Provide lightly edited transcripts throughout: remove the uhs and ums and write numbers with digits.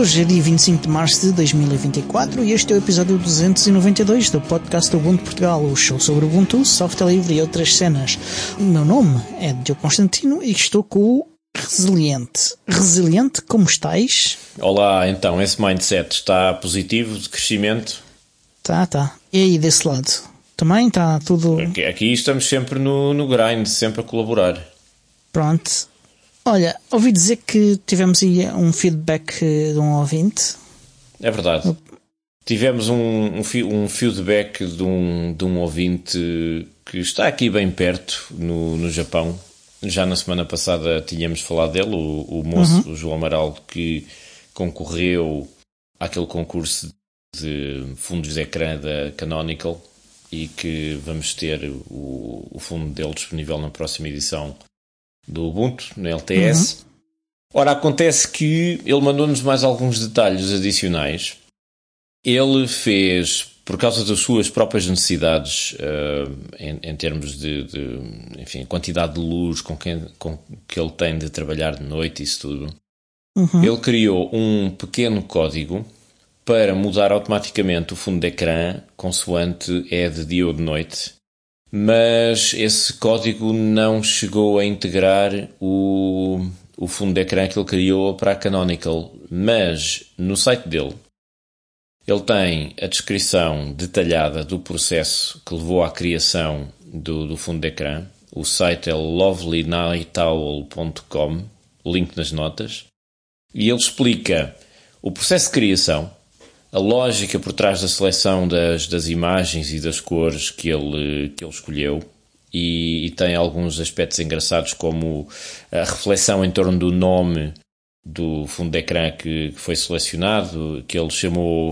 Hoje é dia 25 de março de 2024 e este é o episódio 292 do podcast do Ubuntu Portugal, o show sobre Ubuntu, software livre e outras cenas. O meu nome é Diogo Constantino e estou com o Resiliente. Resiliente, como estáis? Olá, então, esse mindset está positivo, de crescimento? Tá. E aí, desse lado? Também está tudo... Aqui estamos sempre no grind, sempre a colaborar. Pronto. Olha, ouvi dizer que tivemos aí um feedback de um ouvinte. É verdade. Tivemos um feedback de um ouvinte que está aqui bem perto, no Japão. Já na semana passada tínhamos falado dele, o moço, o João Amaral, que concorreu àquele concurso de fundos de ecrã da Canonical e que vamos ter o fundo dele disponível na próxima edição do Ubuntu, no LTS. Ora, acontece que ele mandou-nos mais alguns detalhes adicionais. Ele fez, por causa das suas próprias necessidades, em termos de enfim, quantidade de luz com que ele tem de trabalhar de noite e isso tudo, ele criou um pequeno código para mudar automaticamente o fundo de ecrã consoante é de dia ou de noite. Mas esse código não chegou a integrar o fundo de ecrã que ele criou para a Canonical. Mas no site dele, ele tem a descrição detalhada do processo que levou à criação do fundo de ecrã. O site é lovelynightOwl.com, link nas notas. E ele explica o processo de criação, a lógica por trás da seleção das imagens e das cores que ele escolheu, e tem alguns aspectos engraçados, como a reflexão em torno do nome do fundo de ecrã que foi selecionado, que ele chamou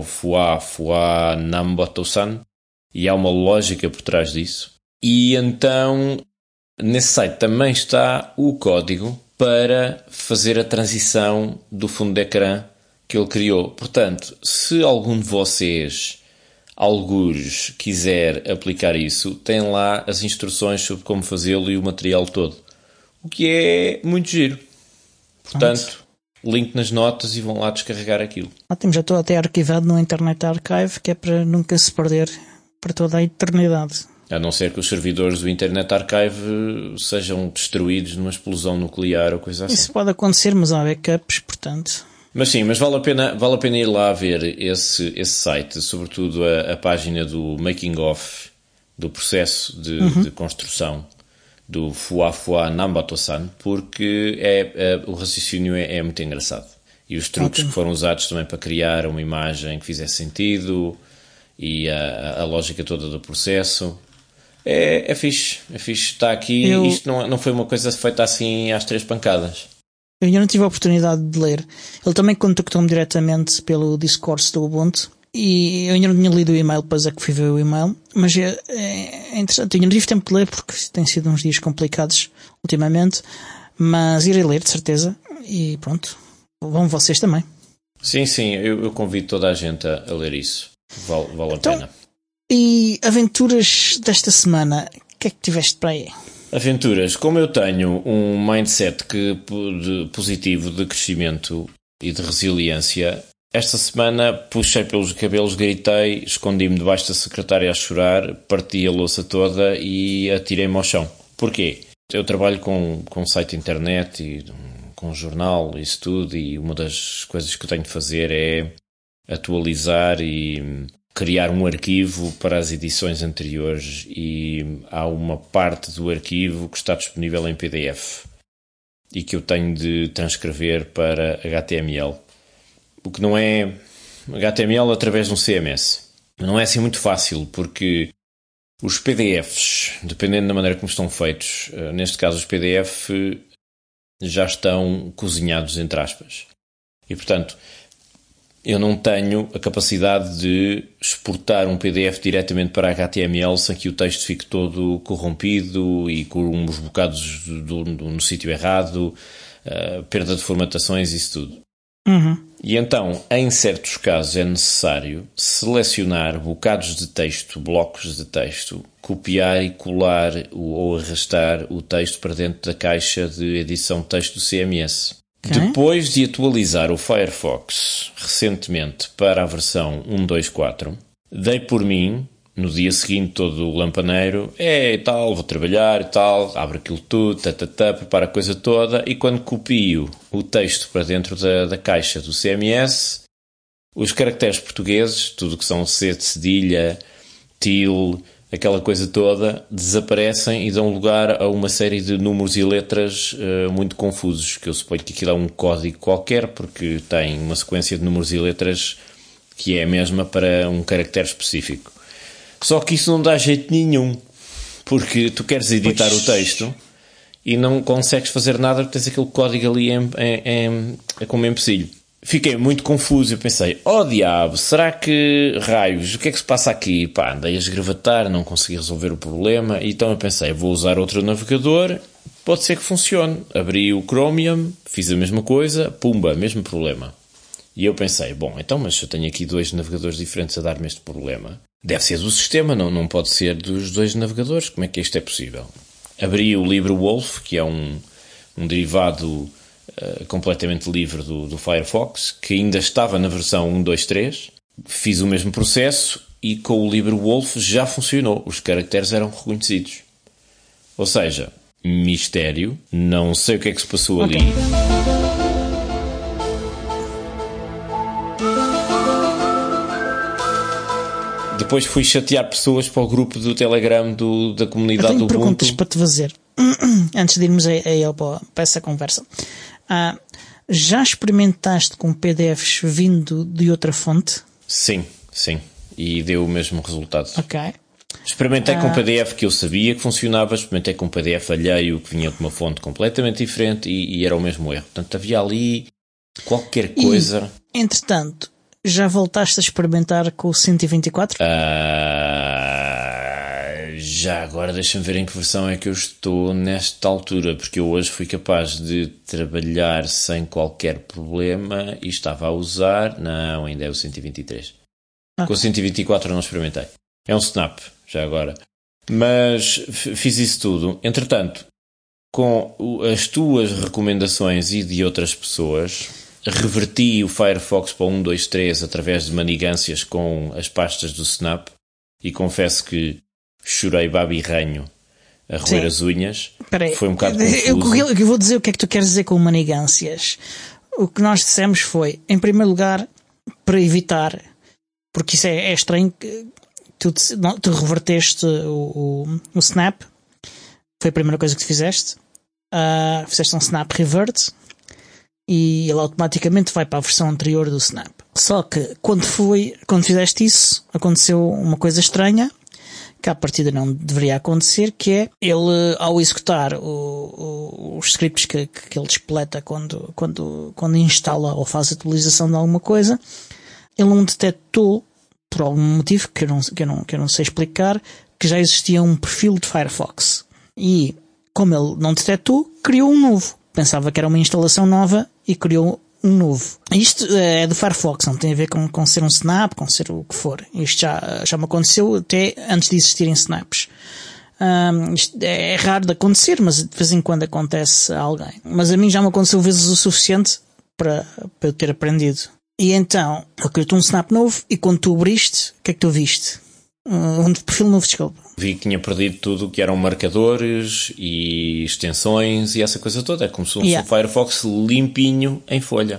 Fua Namboto-san, e há uma lógica por trás disso. E então, nesse site também está o código para fazer a transição do fundo de ecrã que ele criou. Portanto, se algum de vocês, algures, quiser aplicar isso, tem lá as instruções sobre como fazê-lo e o material todo. O que é muito giro. Portanto, link nas notas e vão lá descarregar aquilo. Ótimo, já estou até arquivado no Internet Archive, que é para nunca se perder para toda a eternidade. A não ser que os servidores do Internet Archive sejam destruídos numa explosão nuclear ou coisa assim. Isso pode acontecer, mas há backups, portanto... Mas sim, mas vale a pena ir lá ver esse site, sobretudo a página do making of do processo de construção do Fua Namboto-san, porque o raciocínio é muito engraçado. E os truques que foram usados também para criar uma imagem que fizesse sentido e a lógica toda do processo. É fixe, está aqui. Isto não foi uma coisa feita assim às três pancadas. Eu ainda não tive a oportunidade de ler. Ele também contactou-me diretamente pelo Discourse do Ubuntu e eu ainda não tinha lido o e-mail, depois é que fui ver o e-mail. Mas é interessante. Eu ainda não tive tempo de ler porque tem sido uns dias complicados ultimamente, mas irei ler de certeza e pronto. Vão vocês também. Sim, eu convido toda a gente a ler isso. Vale a pena. E aventuras desta semana, o que é que tiveste para aí? Aventuras. Como eu tenho um mindset positivo de crescimento e de resiliência, esta semana puxei pelos cabelos, gritei, escondi-me debaixo da secretária a chorar, parti a louça toda e atirei-me ao chão. Porquê? Eu trabalho com um site de internet e com um jornal, isso tudo, e uma das coisas que eu tenho de fazer é atualizar e criar um arquivo para as edições anteriores, e há uma parte do arquivo que está disponível em PDF e que eu tenho de transcrever para HTML. O que não é HTML através de um CMS. Não é assim muito fácil, porque os PDFs, dependendo da maneira como estão feitos, neste caso os PDF já estão cozinhados, entre aspas. E, portanto, eu não tenho a capacidade de exportar um PDF diretamente para HTML sem que o texto fique todo corrompido e com uns bocados no sítio errado, perda de formatações, isso tudo. E então, em certos casos, é necessário selecionar bocados de texto, blocos de texto, copiar e colar ou arrastar o texto para dentro da caixa de edição de texto do CMS. Depois de atualizar o Firefox recentemente para a versão 1.2.4, dei por mim, no dia seguinte todo lampaneiro, e tal, vou trabalhar e tal, abro aquilo tudo, preparo a coisa toda, e quando copio o texto para dentro da caixa do CMS, os caracteres portugueses, tudo que são C de cedilha, til, aquela coisa toda, desaparecem e dão lugar a uma série de números e letras muito confusos, que eu suponho que aquilo é um código qualquer, porque tem uma sequência de números e letras que é a mesma para um caractere específico. Só que isso não dá jeito nenhum, porque tu queres editar o texto e não consegues fazer nada porque tens aquele código ali como empecilho. Fiquei muito confuso, eu pensei, diabo, será que raios, o que é que se passa aqui? Andei a esgravatar, não consegui resolver o problema, então eu pensei, vou usar outro navegador, pode ser que funcione. Abri o Chromium, fiz a mesma coisa, pumba, mesmo problema. E eu pensei, então, mas eu tenho aqui 2 navegadores diferentes a dar-me este problema. Deve ser do sistema, não pode ser dos 2 navegadores, como é que isto é possível? Abri o LibreWolf, que é um derivado completamente livre do Firefox, que ainda estava na versão 1.2.3, fiz o mesmo processo e com o LibreWolf já funcionou, os caracteres eram reconhecidos. Ou seja, mistério, não sei o que é que se passou ali. Depois fui chatear pessoas para o grupo do Telegram da comunidade do Ubuntu. Eu tenho perguntas para te fazer, antes de irmos para essa conversa. Já experimentaste com PDFs vindo de outra fonte? Sim. E deu o mesmo resultado. Ok. Experimentei com PDF que eu sabia que funcionava, experimentei com PDF alheio que vinha de uma fonte completamente diferente e era o mesmo erro. Portanto, havia ali qualquer coisa. E, entretanto, já voltaste a experimentar com o 124? Já agora deixa-me ver em que versão é que eu estou nesta altura, porque eu hoje fui capaz de trabalhar sem qualquer problema e estava a usar... Não, ainda é o 123. Com o 124 eu não experimentei. É um snap, já agora. Mas fiz isso tudo. Entretanto, com as tuas recomendações e de outras pessoas, reverti o Firefox para 1.2.3 através de manigâncias com as pastas do Snap e confesso que chorei babirranho a roer as unhas. Foi um bocado confuso. Eu vou dizer o que é que tu queres dizer com manigâncias. O que nós dissemos foi, em primeiro lugar, para evitar, porque isso é estranho, tu reverteste o Snap, foi a primeira coisa que tu fizeste. Fizeste um Snap Revert e ele automaticamente vai para a versão anterior do Snap. Só que quando fizeste isso, aconteceu uma coisa estranha que à partida não deveria acontecer, que é ele, ao executar os scripts que ele despleta quando instala ou faz a atualização de alguma coisa, ele não detectou, por algum motivo que eu não sei explicar, que já existia um perfil de Firefox. E, como ele não detectou, criou um novo. Pensava que era uma instalação nova e criou um novo. Isto é do Firefox, não tem a ver com ser um snap, com ser o que for. Isto já me aconteceu até antes de existirem snaps. Isto é raro de acontecer, mas de vez em quando acontece a alguém. Mas a mim já me aconteceu vezes o suficiente para eu ter aprendido. E então, eu criei um snap novo e quando tu abriste, o que é que tu viste? Um perfil novo, desculpa. Vi que tinha perdido tudo o que eram marcadores e extensões e essa coisa toda. É como se fosse um Firefox limpinho em folha.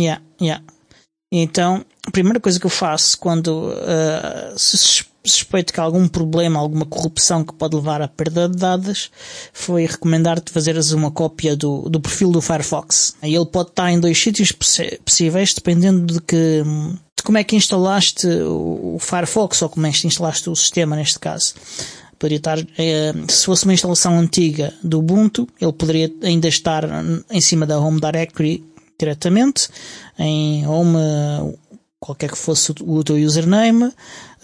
Então, a primeira coisa que eu faço quando suspeito que há algum problema, alguma corrupção que pode levar à perda de dados, foi recomendar-te fazeres uma cópia do perfil do Firefox. Aí ele pode estar em 2 sítios possíveis, dependendo de como é que instalaste o Firefox ou como é que instalaste o sistema neste caso. Poderia estar, se fosse uma instalação antiga do Ubuntu, ele poderia ainda estar em cima da Home Directory diretamente, em Home, qualquer que fosse o teu username,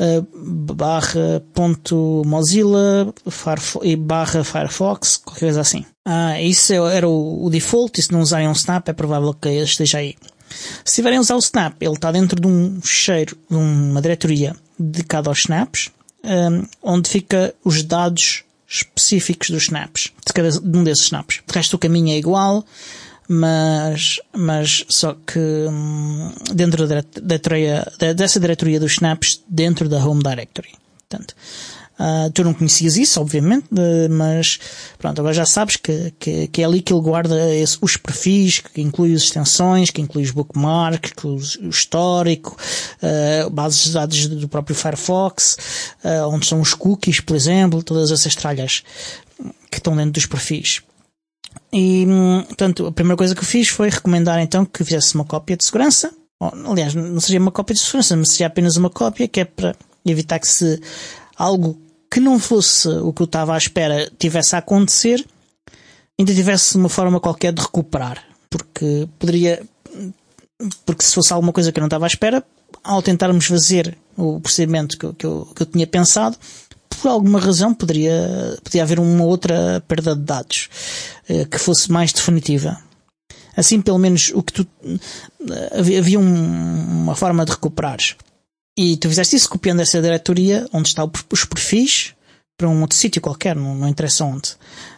/.mozilla e /Firefox, qualquer coisa assim. Isso era o default, e se não usarem um Snap é provável que esteja aí. Se tiverem a usar o Snap, ele está dentro de um fecheiro, de uma diretoria dedicada aos snaps, onde fica os dados específicos dos snaps, de cada um desses snaps. De resto o caminho é igual, mas só que dentro dessa diretoria dos snaps, dentro da Home Directory. Portanto, tu não conhecias isso, obviamente, mas pronto, agora já sabes que é ali que ele guarda os perfis, que inclui as extensões, que inclui os bookmarks, que o histórico, bases de dados do próprio Firefox, onde são os cookies, por exemplo, todas essas tralhas que estão dentro dos perfis. E, portanto, a primeira coisa que eu fiz foi recomendar então que fizesse uma cópia de segurança. Aliás, não seria uma cópia de segurança, mas seria apenas uma cópia, que é para evitar que se algo que não fosse o que eu estava à espera tivesse a acontecer, ainda tivesse uma forma qualquer de recuperar. Porque se fosse alguma coisa que eu não estava à espera, ao tentarmos fazer o procedimento que eu tinha pensado, por alguma razão podia haver uma outra perda de dados que fosse mais definitiva. Assim, pelo menos, havia uma forma de recuperares. E tu fizeste isso copiando essa diretoria onde estão os perfis para um outro sítio qualquer, não interessa onde.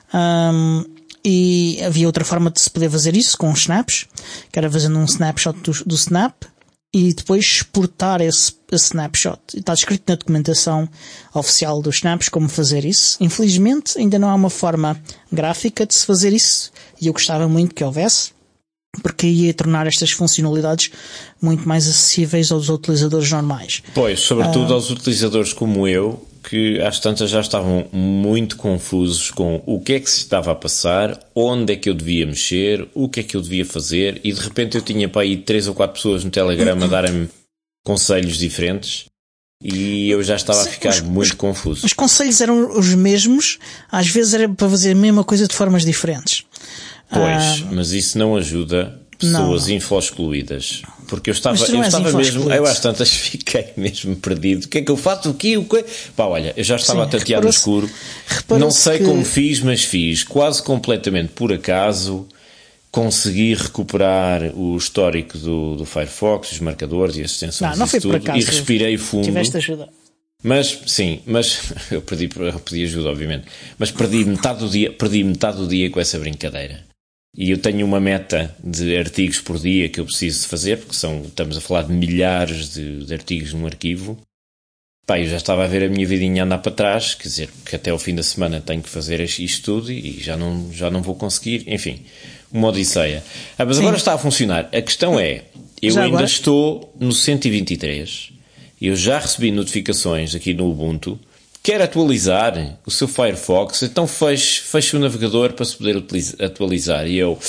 E havia outra forma de se poder fazer isso com os snaps, que era fazendo um snapshot do snap e depois exportar esse snapshot. E está escrito na documentação oficial dos snaps como fazer isso. Infelizmente ainda não há uma forma gráfica de se fazer isso e eu gostava muito que houvesse, porque ia tornar estas funcionalidades muito mais acessíveis aos utilizadores normais. Pois, sobretudo aos utilizadores como eu, que às tantas já estavam muito confusos com o que é que se estava a passar, onde é que eu devia mexer, o que é que eu devia fazer, e de repente eu tinha para aí 3 ou 4 pessoas no Telegram a darem-me conselhos diferentes e eu já estava a ficar muito confuso. Os conselhos eram os mesmos, às vezes era para fazer a mesma coisa de formas diferentes. Pois, mas isso não ajuda pessoas info-excluídas. Porque eu estava mesmo, eu às tantas fiquei mesmo perdido. O que é que eu faço? O quê? Pá, olha, eu já estava a tatear no escuro. Não sei como fiz, mas fiz. Quase completamente por acaso consegui recuperar o histórico do Firefox, os marcadores e as extensões não foi tudo, por acaso, e respirei fundo. Tiveste ajuda. Mas, sim, eu pedi ajuda, obviamente. Mas perdi metade do dia com essa brincadeira. E eu tenho uma meta de artigos por dia que eu preciso de fazer, porque estamos a falar de milhares de artigos num arquivo. Pá, eu já estava a ver a minha vidinha andar para trás, quer dizer, que até ao fim da semana tenho que fazer isto tudo e já não vou conseguir. Enfim, uma odisseia. Mas agora está a funcionar. A questão é, eu ainda estou no 123, eu já recebi notificações aqui no Ubuntu. Quer atualizar o seu Firefox? Então feche o navegador para se poder atualizar. E eu...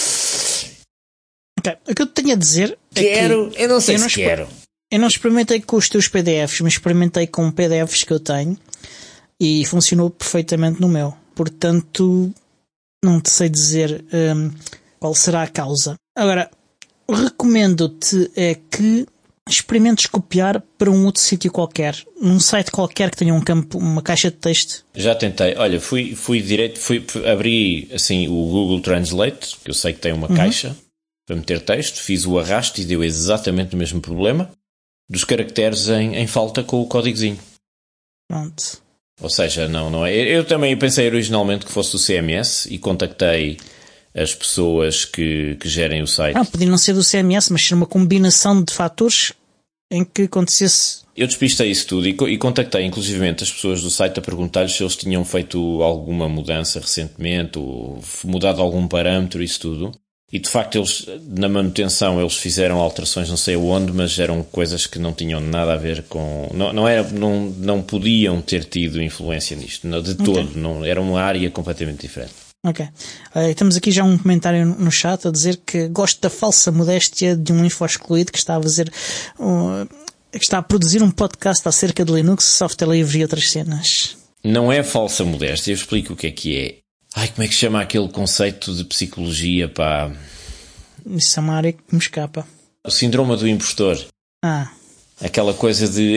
Okay. O que eu tenho a dizer quero, eu não sei se quero. Eu não experimentei com os teus PDFs, mas experimentei com PDFs que eu tenho e funcionou perfeitamente no meu. Portanto, não te sei dizer qual será a causa. Agora, recomendo-te que experimentes copiar para um outro sítio qualquer, num site qualquer que tenha um campo, uma caixa de texto. Já tentei. Olha, fui abri assim o Google Translate, que eu sei que tem uma caixa para meter texto, fiz o arrasto e deu exatamente o mesmo problema dos caracteres em falta com o códigozinho. Pronto. Ou seja, não é. Eu também pensei originalmente que fosse o CMS e contactei as pessoas que gerem o site. Podia não ser do CMS, mas ser uma combinação de fatores em que acontecesse. Eu despistei isso tudo e contactei inclusivamente as pessoas do site a perguntar-lhes se eles tinham feito alguma mudança recentemente ou mudado algum parâmetro, isso tudo. E de facto eles, na manutenção, eles fizeram alterações não sei onde, mas eram coisas que não tinham nada a ver com... Não podiam ter tido influência nisto, de todo. Não, era uma área completamente diferente. Ok. Temos aqui já um comentário no chat a dizer que gosto da falsa modéstia de um info-excluído que está a fazer... que está a produzir um podcast acerca de Linux, software livre e outras cenas. Não é falsa modéstia, eu explico o que é. Como é que se chama aquele conceito de psicologia, pá? Isso é uma área que me escapa. O síndrome do impostor. Aquela coisa de,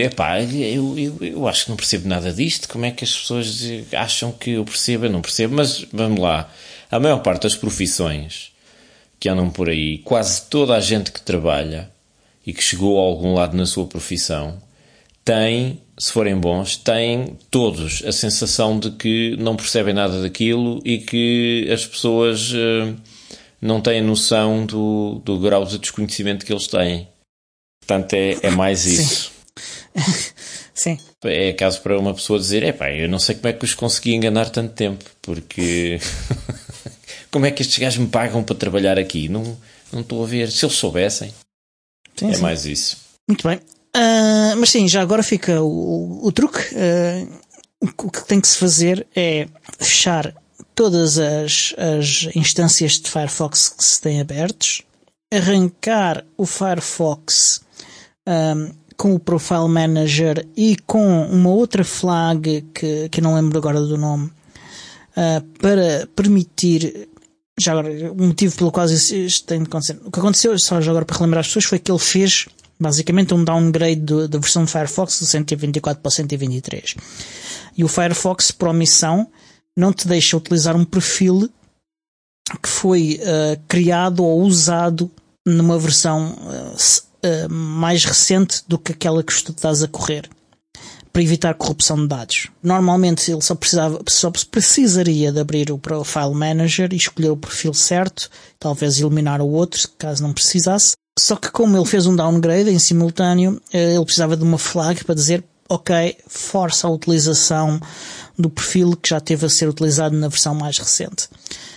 eu acho que não percebo nada disto, como é que as pessoas acham que eu percebo? Eu não percebo, mas vamos lá. A maior parte das profissões que andam por aí, quase toda a gente que trabalha e que chegou a algum lado na sua profissão, tem, se forem bons, têm todos a sensação de que não percebem nada daquilo e que as pessoas não têm noção do grau de desconhecimento que eles têm. Portanto, é mais isso. Sim. É caso para uma pessoa dizer, eu não sei como é que os consegui enganar tanto tempo, porque como é que estes gajos me pagam para trabalhar aqui? Não estou a ver. Se eles soubessem, sim. Mais isso. Muito bem. Mas sim, já agora fica o truque. O que tem que se fazer é fechar todas as instâncias de Firefox que se têm abertos, arrancar o Firefox com o Profile Manager e com uma outra flag que eu não lembro agora do nome, para permitir, já agora, o motivo pelo qual isto tem de acontecer. O que aconteceu, só já agora para relembrar as pessoas, foi que ele fez basicamente um downgrade da versão de Firefox do 124 para o 123. E o Firefox, por omissão, não te deixa utilizar um perfil que foi criado ou usado numa versão mais recente do que aquela que tu estás a correr, para evitar corrupção de dados. Normalmente ele só precisaria de abrir o Profile Manager e escolher o perfil certo, talvez eliminar o outro, caso não precisasse. Só que como ele fez um downgrade em simultâneo, ele precisava de uma flag para dizer, ok, força a utilização do perfil que já teve a ser utilizado na versão mais recente.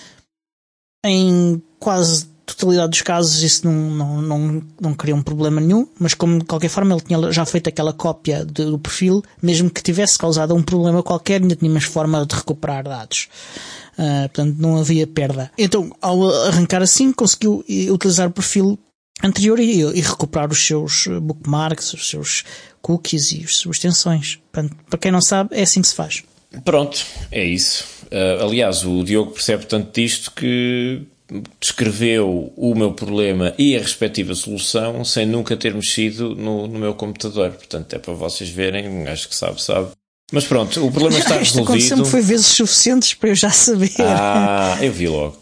Em quase totalidade dos casos isso não cria um problema nenhum, mas como de qualquer forma ele tinha já feito aquela cópia do perfil, mesmo que tivesse causado um problema qualquer, ainda tínhamos forma de recuperar dados. Portanto não havia perda. Então ao arrancar assim conseguiu utilizar o perfil anterior e recuperar os seus bookmarks, os seus cookies e as suas extensões. Portanto, para quem não sabe, é assim que se faz. Pronto, é isso. Aliás, o Diogo percebe tanto disto que descreveu o meu problema e a respectiva solução sem nunca ter mexido no meu computador. Portanto, é para vocês verem, acho que sabe. Mas pronto, o problema está resolvido. Isto aconteceu-me foi vezes suficientes para eu já saber. Eu vi logo.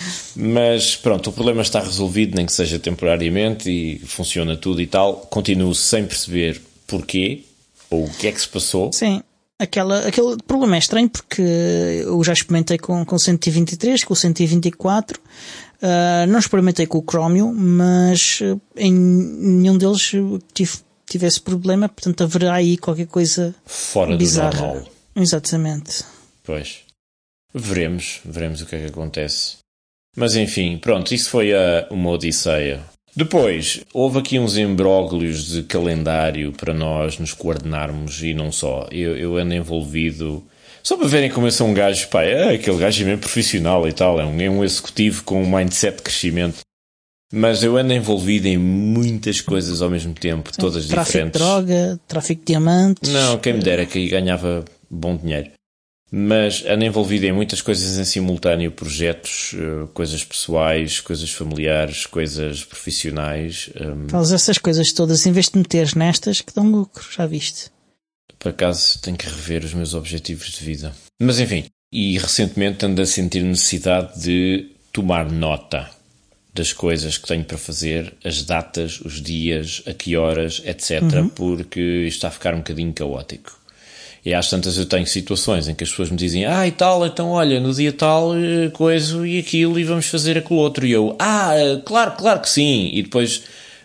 Mas pronto, o problema está resolvido, nem que seja temporariamente, e funciona tudo e tal. Continuo sem perceber porquê, ou o que é que se passou. Sim, aquele problema é estranho porque eu já experimentei com o 123, com o 124, não experimentei com o Chromium, mas em nenhum deles tive esse problema, portanto haverá aí qualquer coisa fora bizarra. Do normal. Exatamente. Pois, veremos o que é que acontece. Mas enfim, pronto, isso foi uma odisseia. Depois, houve aqui uns imbróglios de calendário para nós nos coordenarmos e não só. Eu ando envolvido, só para verem como eu sou um gajo, aquele gajo é mesmo profissional e tal, é um executivo com um mindset de crescimento. Mas eu ando envolvido em muitas coisas ao mesmo tempo, todas diferentes. Tráfico de droga, tráfico de diamantes. Não, quem me dera que aí ganhava bom dinheiro. Mas ando envolvido em muitas coisas em simultâneo, projetos, coisas pessoais, coisas familiares, coisas profissionais. Faz essas coisas todas, em vez de meteres nestas que dão lucro, já viste? Por acaso tenho que rever os meus objetivos de vida. Mas enfim, e recentemente ando a sentir necessidade de tomar nota das coisas que tenho para fazer, as datas, os dias, a que horas, etc. Porque isto está a ficar um bocadinho caótico. E às tantas eu tenho situações em que as pessoas me dizem e tal, então olha, no dia tal, coisa e aquilo e vamos fazer aquilo outro. E eu, claro que sim. E depois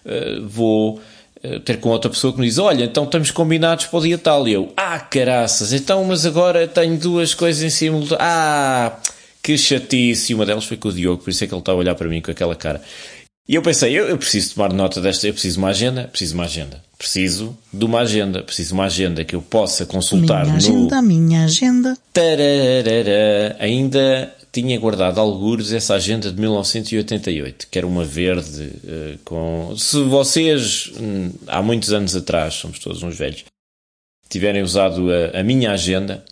vou ter com outra pessoa que me diz, olha, então estamos combinados para o dia tal. E eu, caraças, então mas agora tenho duas coisas em cima. Que chatice. E uma delas foi com o Diogo, por isso é que ele está a olhar para mim com aquela cara. E eu pensei, eu preciso tomar nota desta, eu preciso de uma agenda. Preciso de uma agenda que eu possa consultar minha agenda. Tararara. Ainda tinha guardado algures essa agenda de 1988, que era uma verde com... Se vocês, há muitos anos atrás, somos todos uns velhos, tiverem usado a minha agenda,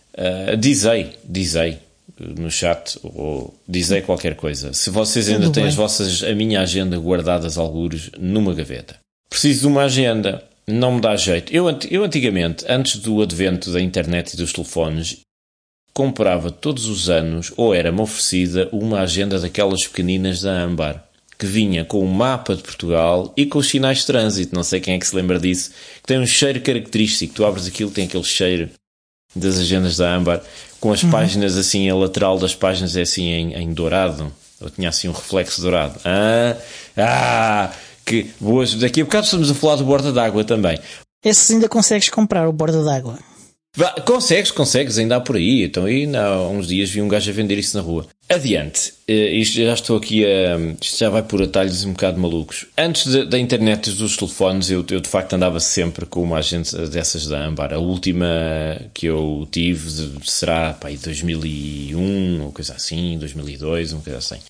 dizei no chat ou dizei qualquer coisa. Se vocês ainda têm a minha agenda guardadas algures numa gaveta. Preciso de uma agenda, não me dá jeito. Eu antigamente, antes do advento da internet e dos telefones, comprava todos os anos, ou era-me oferecida, uma agenda daquelas pequeninas da Âmbar, que vinha com o mapa de Portugal e com os sinais de trânsito. Não sei quem é que se lembra disso. Que tem um cheiro característico. Tu abres aquilo, tem aquele cheiro das agendas da Âmbar, com as páginas assim, a lateral das páginas é assim em dourado. Eu tinha assim um reflexo dourado. Que boas. Daqui a bocado estamos a falar do borda d'água também. Esses ainda consegues comprar, o borda d'água? Consegues, ainda há por aí. Então, ainda há uns dias vi um gajo a vender isso na rua. Adiante. Isto já estou aqui isto já vai por atalhos um bocado malucos. Antes da internet e dos telefones, eu de facto andava sempre com uma agenda dessas da Âmbar. A última que eu tive será em 2001, ou coisa assim, 2002, uma coisa assim.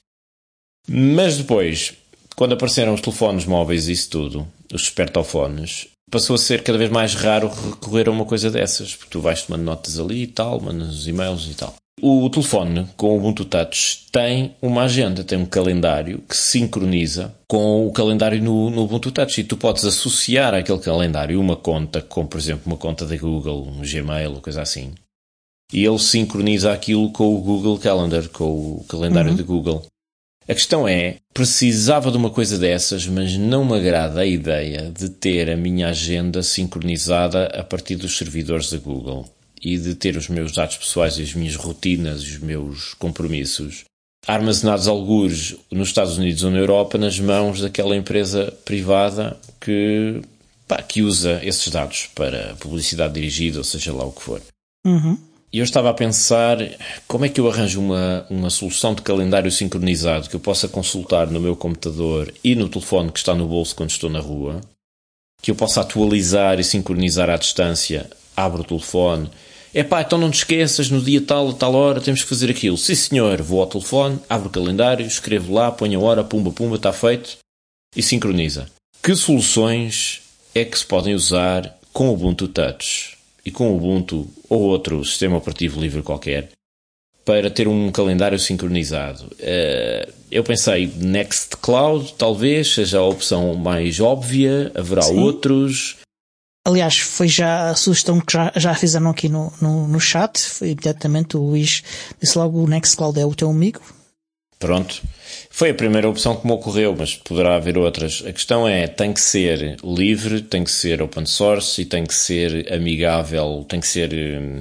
Mas depois, quando apareceram os telefones móveis e isso tudo, os espertofones, passou a ser cada vez mais raro recorrer a uma coisa dessas, porque tu vais tomando notas ali e tal, mandas e-mails e tal. O telefone com o Ubuntu Touch tem uma agenda, tem um calendário que se sincroniza com o calendário no Ubuntu Touch, e tu podes associar àquele calendário uma conta, como por exemplo uma conta da Google, um Gmail ou coisa assim, e ele sincroniza aquilo com o Google Calendar, com o calendário de Google. A questão é, precisava de uma coisa dessas, mas não me agrada a ideia de ter a minha agenda sincronizada a partir dos servidores da Google e de ter os meus dados pessoais e as minhas rotinas e os meus compromissos armazenados algures nos Estados Unidos ou na Europa nas mãos daquela empresa privada que usa esses dados para publicidade dirigida, ou seja lá o que for. E eu estava a pensar como é que eu arranjo uma solução de calendário sincronizado que eu possa consultar no meu computador e no telefone que está no bolso quando estou na rua, que eu possa atualizar e sincronizar à distância, abro o telefone, então não te esqueças, no dia tal, a tal hora temos que fazer aquilo. Sim senhor, vou ao telefone, abro o calendário, escrevo lá, ponho a hora, pumba, está feito, e sincroniza. Que soluções é que se podem usar com o Ubuntu Touch e com o Ubuntu ou outro sistema operativo livre qualquer para ter um calendário sincronizado? Eu pensei Nextcloud, talvez seja a opção mais óbvia, haverá Sim. Outros. Aliás, foi já a sugestão que já fizeram aqui no chat, foi imediatamente o Luís disse logo: o Nextcloud é o teu amigo. Pronto. Foi a primeira opção que me ocorreu, mas poderá haver outras. A questão é, tem que ser livre, tem que ser open source e tem que ser amigável, tem que ser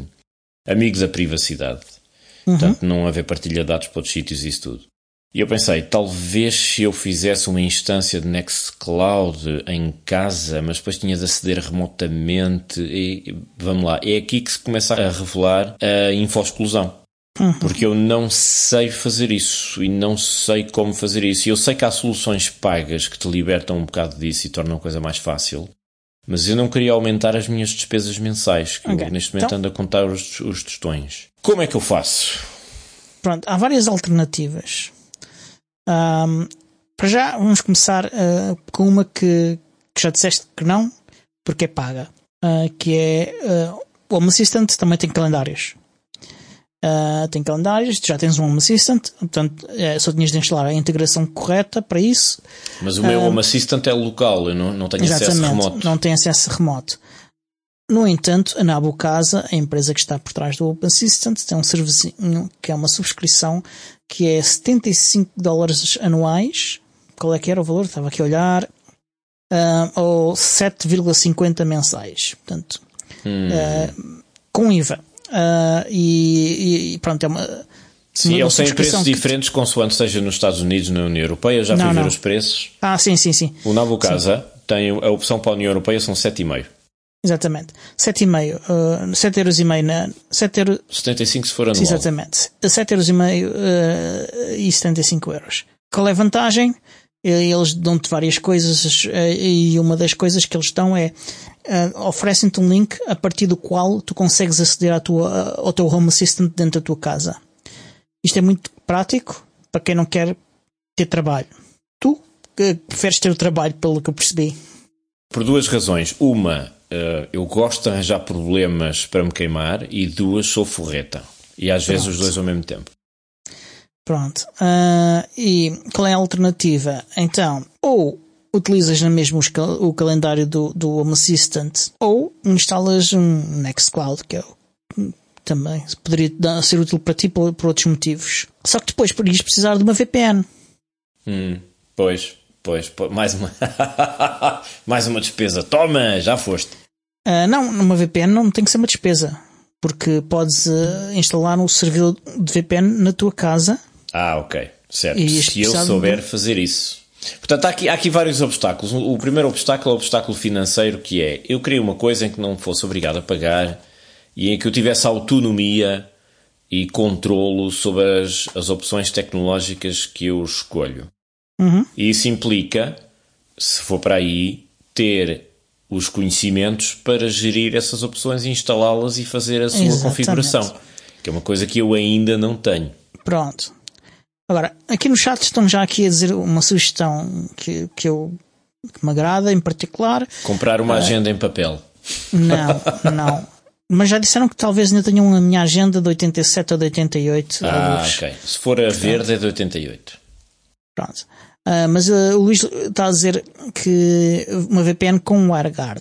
amigo da privacidade. Portanto, não haver partilha de dados para outros sítios e isso tudo. E eu pensei, talvez se eu fizesse uma instância de Nextcloud em casa, mas depois tinha de aceder remotamente, e vamos lá, é aqui que se começa a revelar a info-exclusão. Porque eu não sei fazer isso e não sei como fazer isso. E eu sei que há soluções pagas que te libertam um bocado disso e tornam a coisa mais fácil, mas eu não queria aumentar as minhas despesas mensais, que eu neste momento ando a contar os tostões. Como é que eu faço? Pronto, há várias alternativas. Para já vamos começar com uma que já disseste que não, porque é paga, que é o Home Assistant. Também tem calendários. Já tens um Home Assistant, portanto só tinhas de instalar a integração correta para isso. Mas o meu Home Assistant é local, eu não tenho acesso remoto. Não tem acesso remoto. No entanto, a Nabocasa, a empresa que está por trás do Home Assistant, tem um servicinho que é uma subscrição que é $75 anuais. Qual é que era o valor? Estava aqui a olhar. Ou 7,50 mensais. Portanto, com IVA. E pronto, é uma... Sim, eles têm preços diferentes consoante seja nos Estados Unidos ou na União Europeia. Eu já fui ver os preços. Sim. O Nabocasa tem a opção para a União Europeia, são 7,5. Exatamente. 7,5. 7,5 €. 75 se for anual. Exatamente. 7,5 € e 75 euros. Qual é a vantagem? Eles dão-te várias coisas e uma das coisas que eles dão é oferecem-te um link a partir do qual tu consegues aceder ao teu Home Assistant dentro da tua casa. Isto é muito prático para quem não quer ter trabalho. Tu preferes ter o trabalho, pelo que eu percebi. Por duas razões. Uma, eu gosto de arranjar problemas para me queimar, e duas, sou forreta. E às vezes os dois ao mesmo tempo. Pronto. E qual é a alternativa? Então, ou utilizas na mesma o calendário do Home Assistant, ou instalas um Nextcloud, que também poderia ser útil para ti por outros motivos. Só que depois poderias precisar de uma VPN. Pois, mais uma despesa. Toma, já foste. Não, uma VPN não tem que ser uma despesa, porque podes instalar um servidor de VPN na tua casa. Ok. Certo, se eu souber fazer isso. Portanto, há aqui vários obstáculos. O primeiro obstáculo é o obstáculo financeiro, que é: eu queria uma coisa em que não fosse obrigado a pagar e em que eu tivesse autonomia e controlo sobre as opções tecnológicas que eu escolho. E isso implica, se for para aí, ter os conhecimentos para gerir essas opções e instalá-las e fazer a sua configuração, que é uma coisa que eu ainda não tenho. Pronto. Agora, aqui no chat estão já aqui a dizer uma sugestão que me agrada em particular. Comprar uma agenda em papel. Não. Mas já disseram que talvez ainda tenham a minha agenda de 87 ou de 88. Ok. Se for a verde é de 88. Pronto. Mas o Luís está a dizer que uma VPN com WireGuard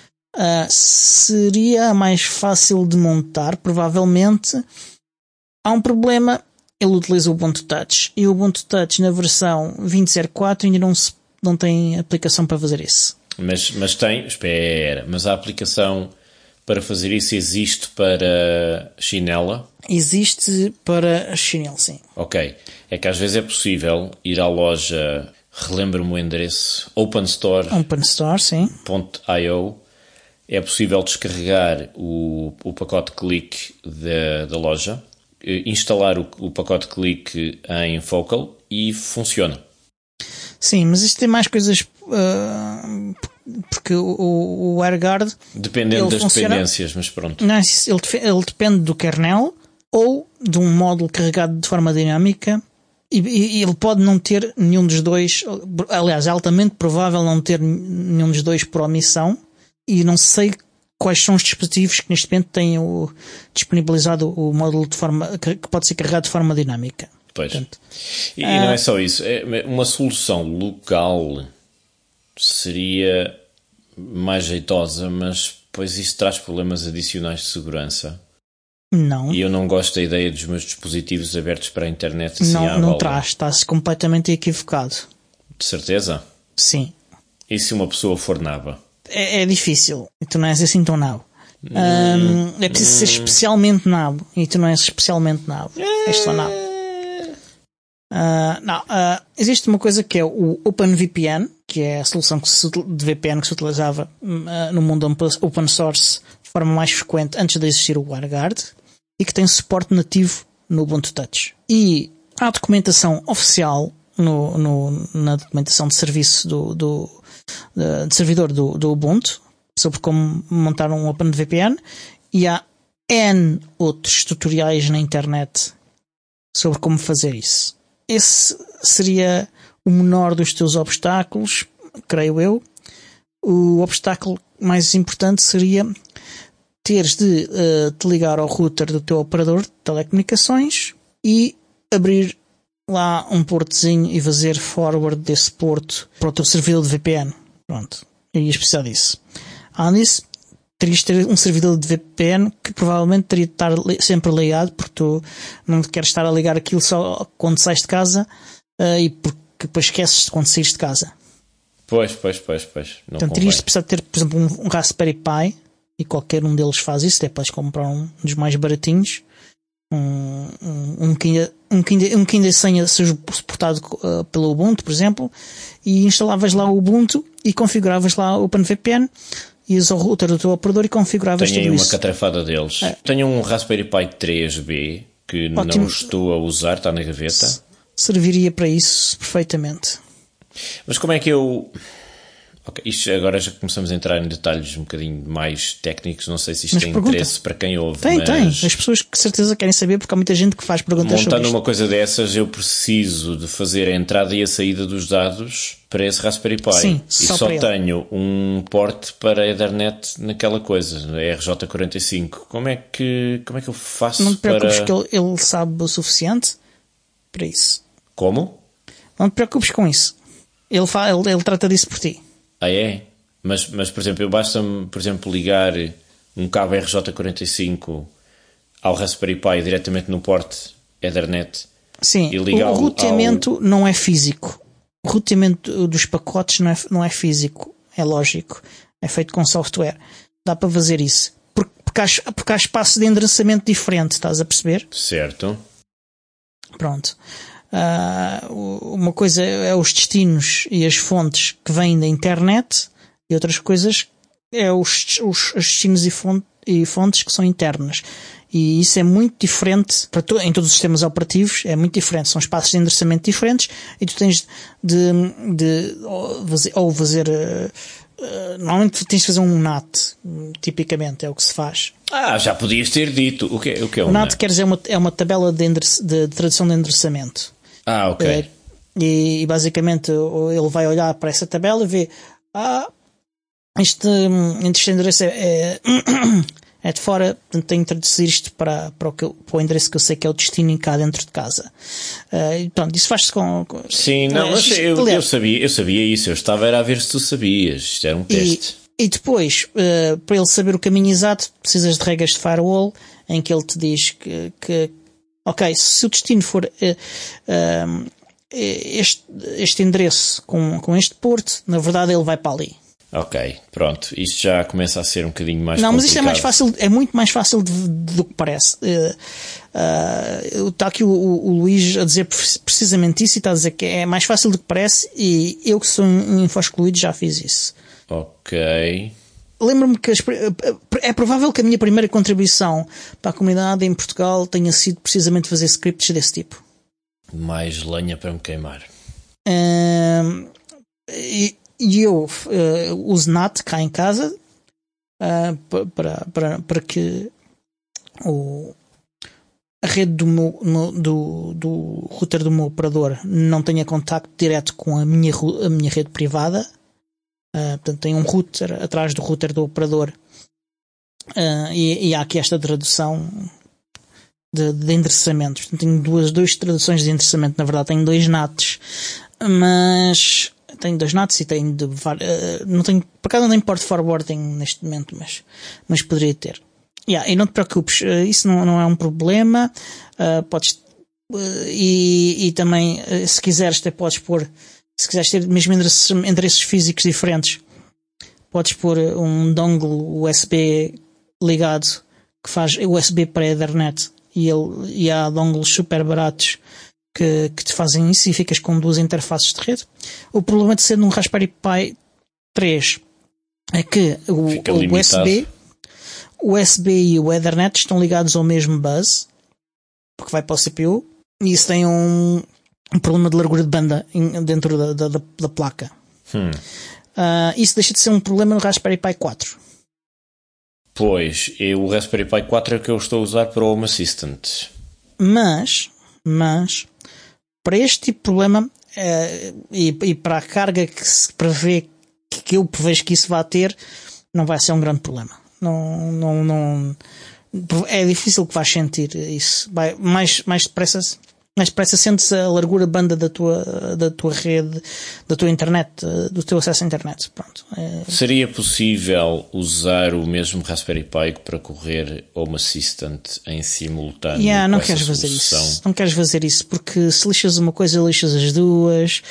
seria mais fácil de montar. Provavelmente há um problema. Ele utiliza o Ubuntu Touch e o Ubuntu Touch na versão 20.04 ainda não tem aplicação para fazer isso. Mas tem, espera, mas a aplicação para fazer isso existe para Chinela? Existe para Chinela, sim. Ok, é que às vezes é possível ir à loja, relembra-me o endereço, OpenStore, sim. .io. É possível descarregar o pacote Click da loja, instalar o pacote Click em Focal e funciona. Sim, mas isto tem mais coisas, porque o WireGuard... Dependendo das dependências, mas pronto. Não, ele depende do kernel ou de um módulo carregado de forma dinâmica e ele pode não ter nenhum dos dois. Aliás, é altamente provável não ter nenhum dos dois por omissão, e não sei quais são os dispositivos que neste momento têm disponibilizado o módulo de forma que pode ser carregado de forma dinâmica. Pois. Portanto, e não é só isso. Uma solução local seria mais jeitosa, mas depois isso traz problemas adicionais de segurança. Não. E eu não gosto da ideia dos meus dispositivos abertos para a internet assim à não traz. Estás completamente equivocado. De certeza? Sim. E se uma pessoa for naba? É difícil. E tu não és assim tão nabo. É preciso ser especialmente nabo. E tu não és especialmente nabo. És só nabo. Existe uma coisa que é o OpenVPN, que é a solução de VPN que se utilizava no mundo open source de forma mais frequente antes de existir o WireGuard, e que tem suporte nativo no Ubuntu Touch. E há documentação oficial na documentação de serviço de servidor do Ubuntu sobre como montar um OpenVPN, e há N outros tutoriais na internet sobre como fazer isso. Esse seria o menor dos teus obstáculos, creio eu. O obstáculo mais importante seria teres de te ligar ao router do teu operador de telecomunicações e abrir lá um portozinho e fazer forward desse porto para o teu servidor de VPN. Pronto, irias precisar disso. Além disso, terias de ter um servidor de VPN que provavelmente teria de estar sempre ligado, porque tu não queres estar a ligar aquilo só quando sais de casa e porque depois esqueces quando saís de casa. Pois. Então terias de precisar ter, por exemplo, um Raspberry Pi, e qualquer um deles faz isso. Até podes comprar um dos mais baratinhos, um que ainda seja suportado pelo Ubuntu, por exemplo, e instalavas lá o Ubuntu e configuravas lá o OpenVPN, ias ao router do teu operador e configuravas tudo isso. Tenho uma catrafada deles. Tenho um Raspberry Pi 3B que não estou a usar, está na gaveta. Serviria para isso perfeitamente. Mas como é que eu... Ok, isto agora já começamos a entrar em detalhes um bocadinho mais técnicos. Não sei se isto tem interesse para quem ouve. Tem. As pessoas que certeza querem saber, porque há muita gente que faz perguntas sobre isto. Montando uma coisa dessas, eu preciso de fazer a entrada e a saída dos dados para esse Raspberry Pi. Sim, e só tenho um porte para a Ethernet naquela coisa, a RJ45. Como é que eu faço? Não te preocupes que ele sabe o suficiente para isso. Como? Não te preocupes com isso. Ele trata disso por ti. Ah, é? Mas por exemplo, basta-me, por exemplo, ligar um cabo RJ45 ao Raspberry Pi diretamente no porte Ethernet. Sim, e o roteamento não é físico. O roteamento dos pacotes não é físico, é lógico. É feito com software. Dá para fazer isso. Porque há espaço de endereçamento diferente, estás a perceber? Certo. Pronto. Uma coisa é os destinos e as fontes que vêm da internet, e outras coisas é os destinos e fontes que são internas. E isso é muito diferente em todos os sistemas operativos, é muito diferente, são espaços de endereçamento diferentes, e tu tens ou fazer normalmente tens de fazer um NAT, tipicamente é o que se faz. Já podias ter dito o que é o NAT. Quer dizer, é uma tabela de tradução de endereçamento. Ok. E basicamente ele vai olhar para essa tabela e vê este endereço é de fora, portanto tenho de traduzir isto para o endereço que eu sei que é o destino cá dentro de casa. Pronto, isso faz-se com... Sim, mas eu sabia isso, eu estava a ver se tu sabias, isto era um teste. E depois, para ele saber o caminho exato, precisas de regras de firewall, em que ele te diz que ok, se o destino for este endereço com este porto, na verdade ele vai para ali. Ok, pronto. Isto já começa a ser um bocadinho mais complicado. Mas isto é mais fácil, é muito mais fácil do que parece. Está aqui o Luís a dizer precisamente isso, e está a dizer que é mais fácil do que parece, e eu que sou um info-excluído já fiz isso. Ok. Lembro-me que é provável que a minha primeira contribuição para a comunidade em Portugal tenha sido precisamente fazer scripts desse tipo. Mais lenha para me queimar. E eu uso NAT cá em casa para que a rede do router do meu operador não tenha contacto direto com a minha rede privada. Portanto, tem um router atrás do router do operador, e há aqui esta tradução de endereçamentos. Portanto, tenho duas traduções de endereçamento. Na verdade, tenho 2 NATs, mas tenho 2 NATs e tenho não tenho, por acaso não tenho port forwarding neste momento, mas poderia ter. E não te preocupes, isso não é um problema. Podes e também, se quiseres, até podes pôr, se quiseres ter mesmo endereços físicos diferentes, podes pôr um dongle USB ligado que faz USB para Ethernet, e há dongles super baratos que te fazem isso, e ficas com 2 interfaces de rede. O problema de ser num Raspberry Pi 3 é que o USB e o Ethernet estão ligados ao mesmo bus, porque vai para o CPU, e isso tem um problema de largura de banda dentro da placa. Isso deixa de ser um problema no Raspberry Pi 4. Pois, o Raspberry Pi 4 é o que eu estou a usar para o Home Assistant. Mas para este tipo de problema, e para a carga que se prevê, que eu prevejo que isso vai ter, não vai ser um grande problema. Não, é difícil que vais sentir isso. Mais depressa sente-se a largura de banda da tua rede, da tua internet, do teu acesso à internet. Pronto. Seria possível usar o mesmo Raspberry Pi para correr Home Assistant em simultâneo? Não queres fazer isso. Não queres fazer isso, porque se lixas uma coisa, lixas as duas.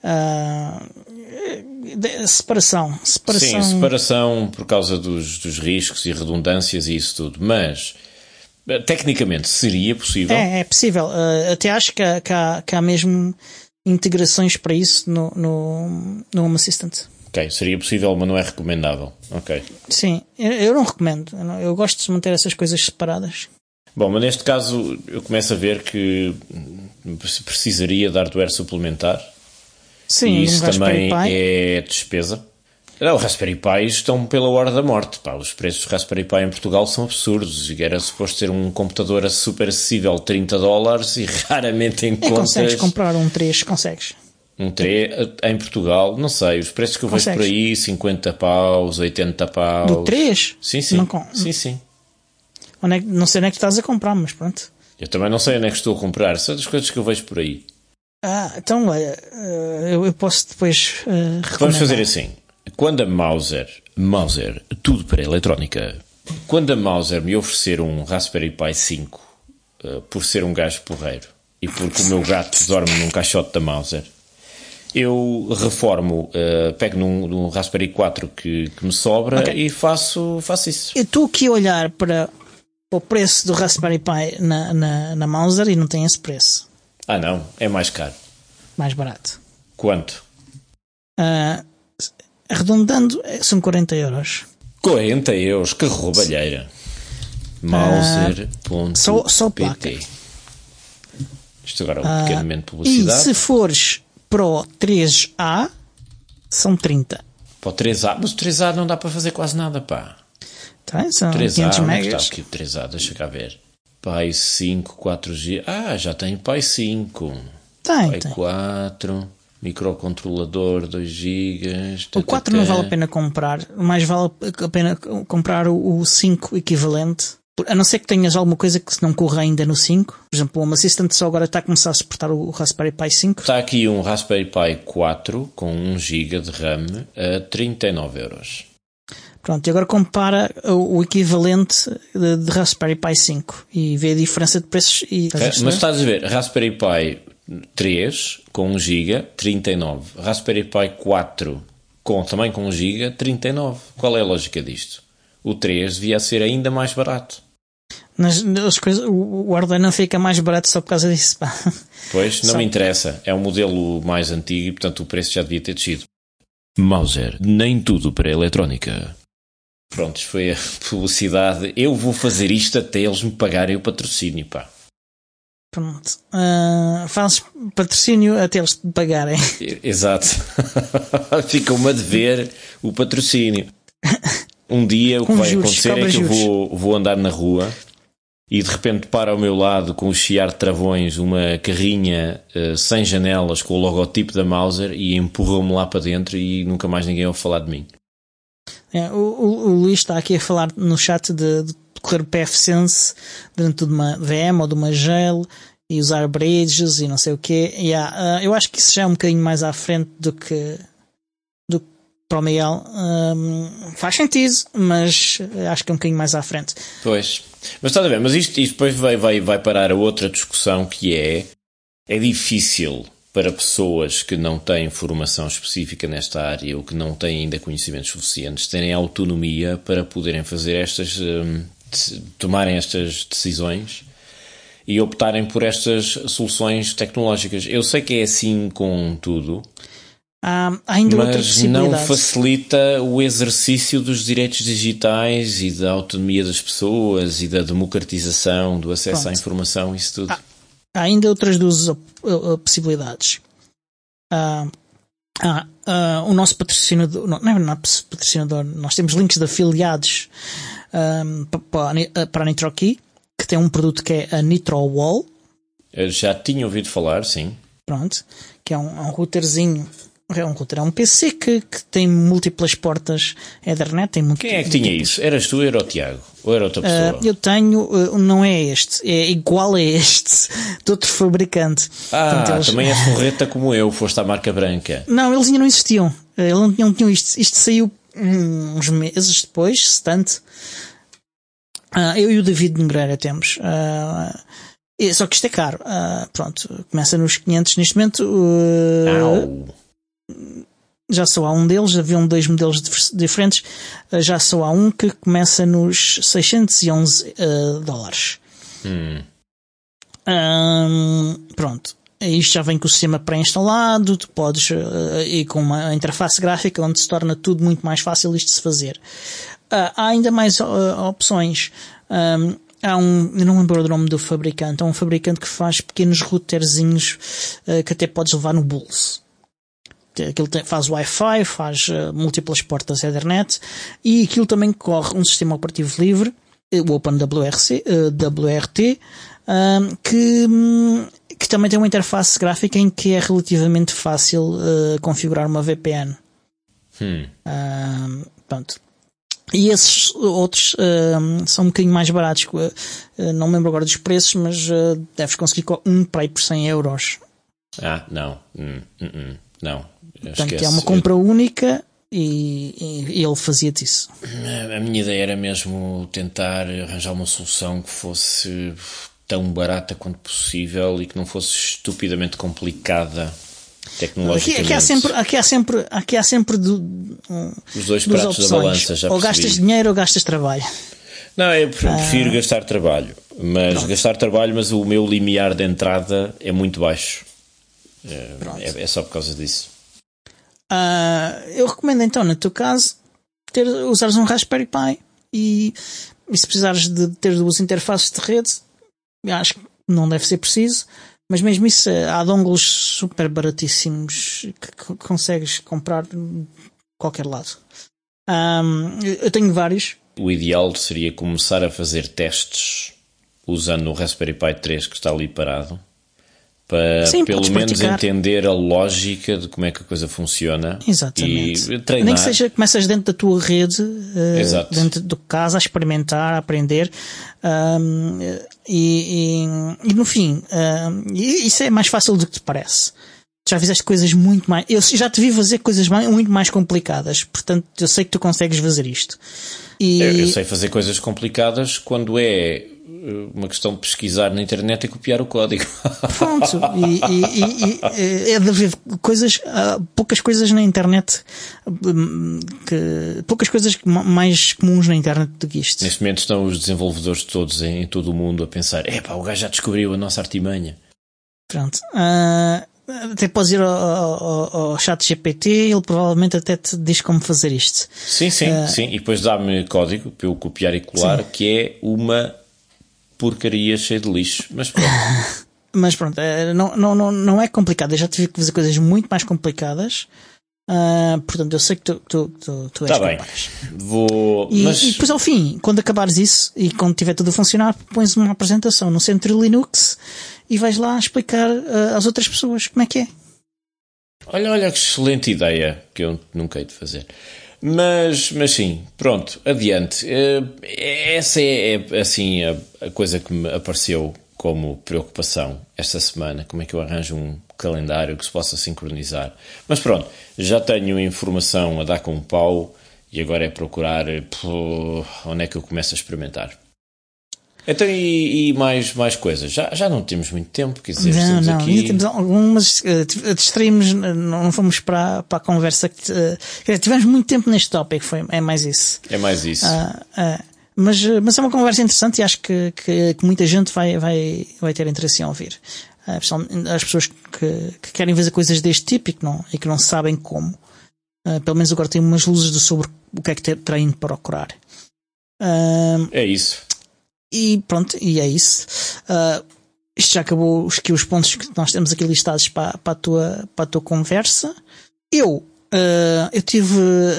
Separação. Sim, separação por causa dos riscos e redundâncias e isso tudo. Mas tecnicamente seria possível? É possível. Até acho que há mesmo integrações para isso no Home Assistant. Ok, seria possível, mas não é recomendável. Ok. Sim, eu não recomendo. Eu gosto de manter essas coisas separadas. Bom, mas neste caso eu começo a ver que precisaria de hardware suplementar. Sim, e isso também é despesa. Não, os Raspberry Pi estão pela hora da morte. Os preços do Raspberry Pi em Portugal são absurdos. E era suposto ter um computador super acessível, $30, e raramente encontras. Consegues comprar um 3, consegues. Um 3 em Portugal, não sei, os preços que eu vejo por aí, 50 paus, 80 paus. Do 3? Sim. Sim. Não sei onde é que estás a comprar, mas pronto. Eu também não sei onde é que estou a comprar, são das coisas que eu vejo por aí. Então olha, eu posso depois recomendar. Vamos fazer assim. Quando a Mouser, tudo para a eletrónica, quando a Mouser me oferecer um Raspberry Pi 5, por ser um gajo porreiro e porque o meu gato dorme num caixote da Mouser, eu reformo, pego num Raspberry 4 que me sobra, e faço isso. Eu estou aqui a olhar para o preço do Raspberry Pi na Mouser e não tem esse preço. Não, é mais caro. Mais barato. Quanto? Arredondando, são 40 euros. 40 euros, que roubalheira. Mauser.pt. Isto agora é um pequeno momento de publicidade. E se fores para o 3A, são 30. Para o 3A, mas o 3A não dá para fazer quase nada, pá. São 3A, 500 onde é que megas. está aqui o 3A? Deixa cá ver. Pai 5, 4G. Já tem Pai 5. Pai 4, microcontrolador 2 GB. O 4 não vale a pena comprar. Mais vale a pena comprar o 5 equivalente. A não ser que tenhas alguma coisa que não corra ainda no 5. Por exemplo, o Home Assistant só agora está a começar a suportar o Raspberry Pi 5. Está aqui um Raspberry Pi 4 com 1 GB de RAM a 39 euros. Pronto, e agora compara o equivalente de Raspberry Pi 5 e vê a diferença de preços. Mas estás a ver, Raspberry Pi 3 com 1 GB, 39. Raspberry Pi 4 também com 1 GB, 39. Qual é a lógica disto? O 3 devia ser ainda mais barato. O hardware não fica mais barato só por causa disso. Pá. Pois, não me interessa. É um modelo mais antigo e, portanto, o preço já devia ter descido. Mauser, nem tudo para a eletrónica. Pronto, isto foi a publicidade. Eu vou fazer isto até eles me pagarem o patrocínio, pá. Pronto. Fazes patrocínio até eles te pagarem. Exato. Ficam-me a dever o patrocínio. Um dia o que vai acontecer é que eu vou andar na rua e de repente para ao meu lado com o chiar de travões uma carrinha sem janelas com o logotipo da Mauser e empurrou-me lá para dentro e nunca mais ninguém ouve falar de mim. O Luís está aqui a falar no chat de correr o PFSense dentro de uma VM ou de uma GEL e usar bridges e não sei o quê. Eu acho que isso já é um bocadinho mais à frente do que para o Miguel. Faz sentido, mas acho que é um bocadinho mais à frente. Pois, mas está a ver, mas isto depois vai parar a outra discussão que é difícil para pessoas que não têm formação específica nesta área ou que não têm ainda conhecimentos suficientes terem autonomia para poderem fazer tomarem estas decisões e optarem por estas soluções tecnológicas. Eu sei que é assim com tudo, ainda mas não facilita o exercício dos direitos digitais e da autonomia das pessoas e da democratização do acesso à informação, isso tudo. Há ainda outras duas possibilidades. O nosso patrocinador, não é patrocinador, nós temos links de afiliados para a NitroKey, que tem um produto que é a NitroWall. Eu já tinha ouvido falar, sim. Pronto, que é um routerzinho. É um PC que tem múltiplas portas Ethernet. Quem é que tinha isso? Eras tu ou era o Tiago? Ou era outra pessoa? Eu tenho, não é este, é igual a este, de outro fabricante. Portanto, também és forreta como eu, foste à marca branca. Não, eles ainda não existiam. Eles não tinham isto. Isto saiu uns meses depois, se tanto. Eu e o David Negreira temos. Só que isto é caro. Pronto, começa nos 500 neste momento. Já só há um deles, haviam 2 modelos diferentes, já só há um que começa nos $611. Pronto, isto já vem com o sistema pré-instalado, tu podes ir com uma interface gráfica onde se torna tudo muito mais fácil isto de se fazer. Há ainda mais opções. Eu não lembro o nome do fabricante, há um fabricante que faz pequenos routerzinhos que até podes levar no bolso. Aquilo faz Wi-Fi, faz múltiplas portas Ethernet e aquilo também corre um sistema operativo livre, o OpenWRT, que também tem uma interface gráfica em que é relativamente fácil configurar uma VPN. Pronto. E esses outros são um bocadinho mais baratos. Não me lembro agora dos preços, mas deves conseguir para aí por 100 euros. Não. Não. Portanto, é uma compra única e ele fazia-te isso. A minha ideia era mesmo tentar arranjar uma solução que fosse tão barata quanto possível e que não fosse estupidamente complicada tecnologicamente. Aqui há sempre os dois pratos da balança, já percebi. Ou gastas dinheiro ou gastas trabalho. Não, eu prefiro gastar trabalho. Mas gastar trabalho, mas o meu limiar de entrada é muito baixo. É só por causa disso. Eu recomendo então, no teu caso, usares um Raspberry Pi e se precisares de ter duas interfaces de rede, acho que não deve ser preciso, mas mesmo isso, há dongles super baratíssimos que consegues comprar de qualquer lado. Eu tenho vários. O ideal seria começar a fazer testes usando o Raspberry Pi 3 que está ali parado, para pelo menos praticar, entender a lógica de como é que a coisa funciona. Exatamente. E treinar. Nem que seja, começas dentro da tua rede, dentro do casa, a experimentar, a aprender, e no fim, isso é mais fácil do que te parece. Já fizeste coisas muito mais... Eu já te vi fazer coisas muito mais complicadas, portanto eu sei que tu consegues fazer isto. Eu sei fazer coisas complicadas quando é uma questão de pesquisar na internet e copiar o código. Pronto, é de haver coisas, poucas coisas na internet, poucas coisas mais comuns na internet do que isto. Neste momento estão os desenvolvedores todos em todo o mundo a pensar: o gajo já descobriu a nossa artimanha. Pronto. Até podes ir ao chat GPT, ele provavelmente até te diz como fazer isto. Sim. E depois dá-me código para eu copiar e colar, que é uma porcaria cheia de lixo. Mas pronto. Mas pronto, não é complicado. Eu já tive que fazer coisas muito mais complicadas. Portanto, eu sei que tu és capaz. E depois ao fim, quando acabares isso e quando tiver tudo a funcionar, pões uma apresentação no Centro Linux e vais lá explicar às outras pessoas como é que é. Olha que excelente ideia que eu nunca hei de fazer. Mas sim, pronto, adiante. Essa é assim a coisa que me apareceu como preocupação esta semana. Como é que eu arranjo um calendário que se possa sincronizar? Mas pronto, já tenho informação a dar com o pau e agora é procurar onde é que eu começo a experimentar. Então, e mais coisas? Já não temos muito tempo, quer dizer, estamos aqui... Ainda temos algumas, distraímos, não fomos para a conversa, tivemos muito tempo neste tópico, é mais isso. É mais isso. Mas é uma conversa interessante e acho que muita gente vai ter interesse em ouvir. As pessoas que querem fazer coisas deste tipo e que não sabem como. Pelo menos agora têm umas luzes sobre o que é que terá ido procurar. É isso. E pronto, e é isso. Isto já acabou os pontos que nós temos aqui listados para a tua conversa. Eu tive...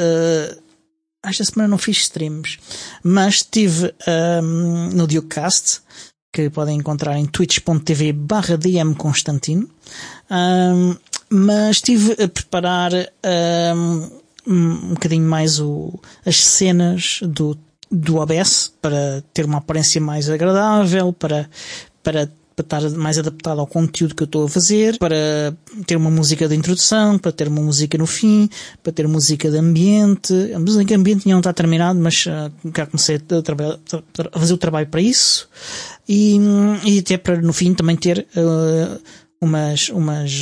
esta semana não fiz streams, mas estive no Diocast, que podem encontrar em twitch.tv/dmconstantino, mas estive a preparar um bocadinho mais as cenas do OBS para ter uma aparência mais agradável, para estar mais adaptado ao conteúdo que eu estou a fazer, para ter uma música de introdução, para ter uma música no fim, para ter música de ambiente. A música de ambiente ainda não está terminado, mas já comecei a fazer o trabalho para isso. E até para no fim também ter umas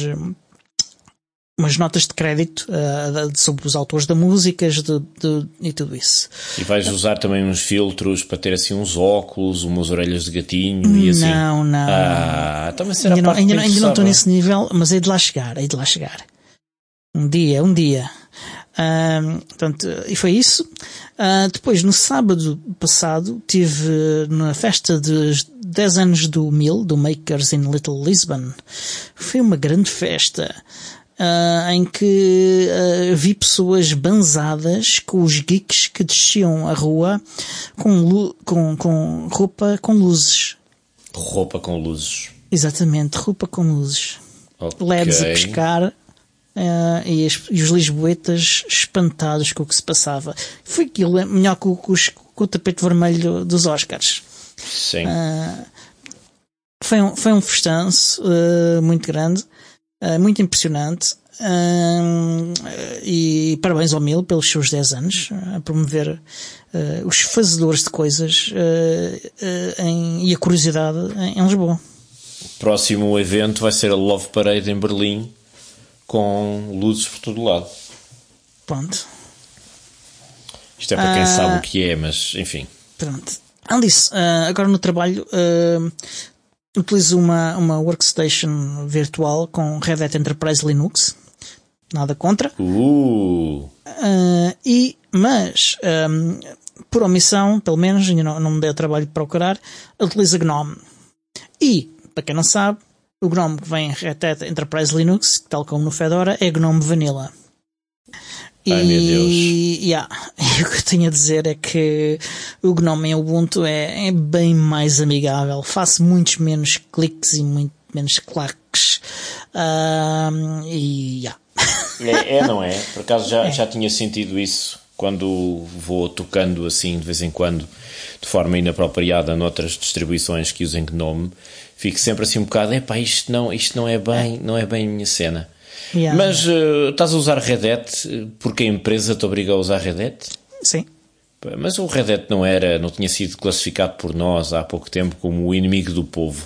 notas de crédito sobre os autores da músicas e tudo isso. E vais usar também uns filtros para ter assim uns óculos, umas orelhas de gatinho e assim? Não. Também será ainda não estou nesse nível, mas hei de lá chegar. Um dia. Portanto, e foi isso. Depois, no sábado passado, tive na festa dos 10 anos do MIL, do Makers in Little Lisbon. Foi uma grande festa. Em que vi pessoas banzadas com os geeks que desciam a rua com roupa com luzes. Roupa com luzes. Exatamente, roupa com luzes. Okay. LEDs a pescar e os lisboetas espantados com o que se passava. Foi aquilo melhor que o tapete vermelho dos Oscars. Sim. Foi um festanço muito grande. Muito impressionante, e parabéns ao MIL pelos seus 10 anos a promover os fazedores de coisas e a curiosidade em Lisboa. O próximo evento vai ser a Love Parade em Berlim, com luzes por todo lado. Pronto. Isto é para quem sabe o que é, mas enfim. Pronto. Além disso, agora no trabalho utilizo uma workstation virtual com Red Hat Enterprise Linux. Nada contra. Mas por omissão, pelo menos, ainda não me dei o trabalho de procurar, utilizo GNOME. E, para quem não sabe, o GNOME que vem em Red Hat Enterprise Linux, tal como no Fedora, é GNOME Vanilla. Ai, meu Deus. E o que eu tenho a dizer é que o GNOME em Ubuntu é bem mais amigável. Faço muitos menos cliques e muito menos claques. Não é? Por acaso já tinha sentido isso quando vou tocando assim de vez em quando de forma inapropriada noutras distribuições que usem GNOME. Fico sempre assim um bocado, isto não é bem a minha cena. Mas estás a usar Red Hat porque a empresa te obriga a usar Red Hat? Sim. Mas o Red Hat não tinha sido classificado por nós há pouco tempo como o inimigo do povo?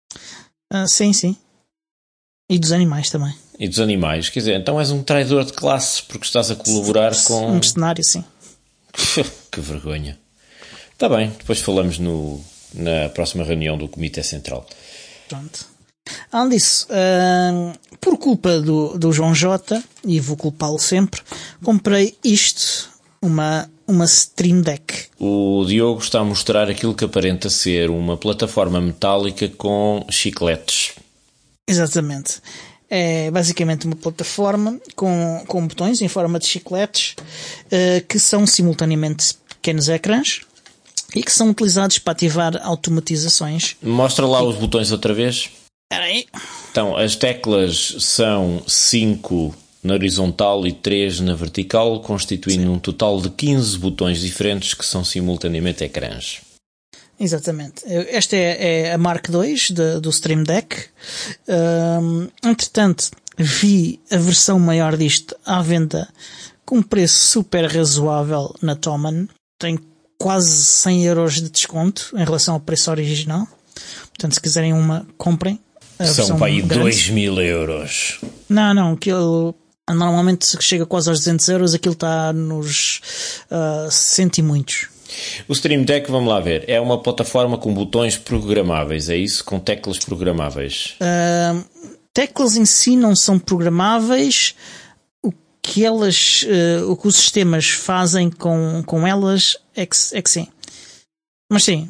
Sim. E dos animais também. E dos animais, quer dizer, então és um traidor de classe porque estás a colaborar com... Um cenário, sim. Que vergonha. Está bem, depois falamos na próxima reunião do Comitê Central. Pronto. Além disso, por culpa do João J, e vou culpá-lo sempre, comprei uma Stream Deck. O Diogo está a mostrar aquilo que aparenta ser uma plataforma metálica com chicletes. Exatamente. É basicamente uma plataforma com botões em forma de chicletes que são simultaneamente pequenos ecrãs e que são utilizados para ativar automatizações. Mostra lá os botões outra vez. Espera aí. Então, as teclas são 5 na horizontal e 3 na vertical, constituindo um total de 15 botões diferentes que são simultaneamente ecrãs. Exatamente. Esta é a Mark II do Stream Deck. Entretanto, vi a versão maior disto à venda com um preço super razoável na Thomann. Tem quase 100 euros de desconto em relação ao preço original. Portanto, se quiserem uma, comprem. São para aí 2.000 euros. Não, aquilo normalmente chega quase aos 200 euros, aquilo está nos 100 e muitos. O Stream Deck, vamos lá ver, é uma plataforma com botões programáveis, é isso? Com teclas programáveis? Teclas em si não são programáveis. O que os sistemas fazem com elas é que sim. Mas sim.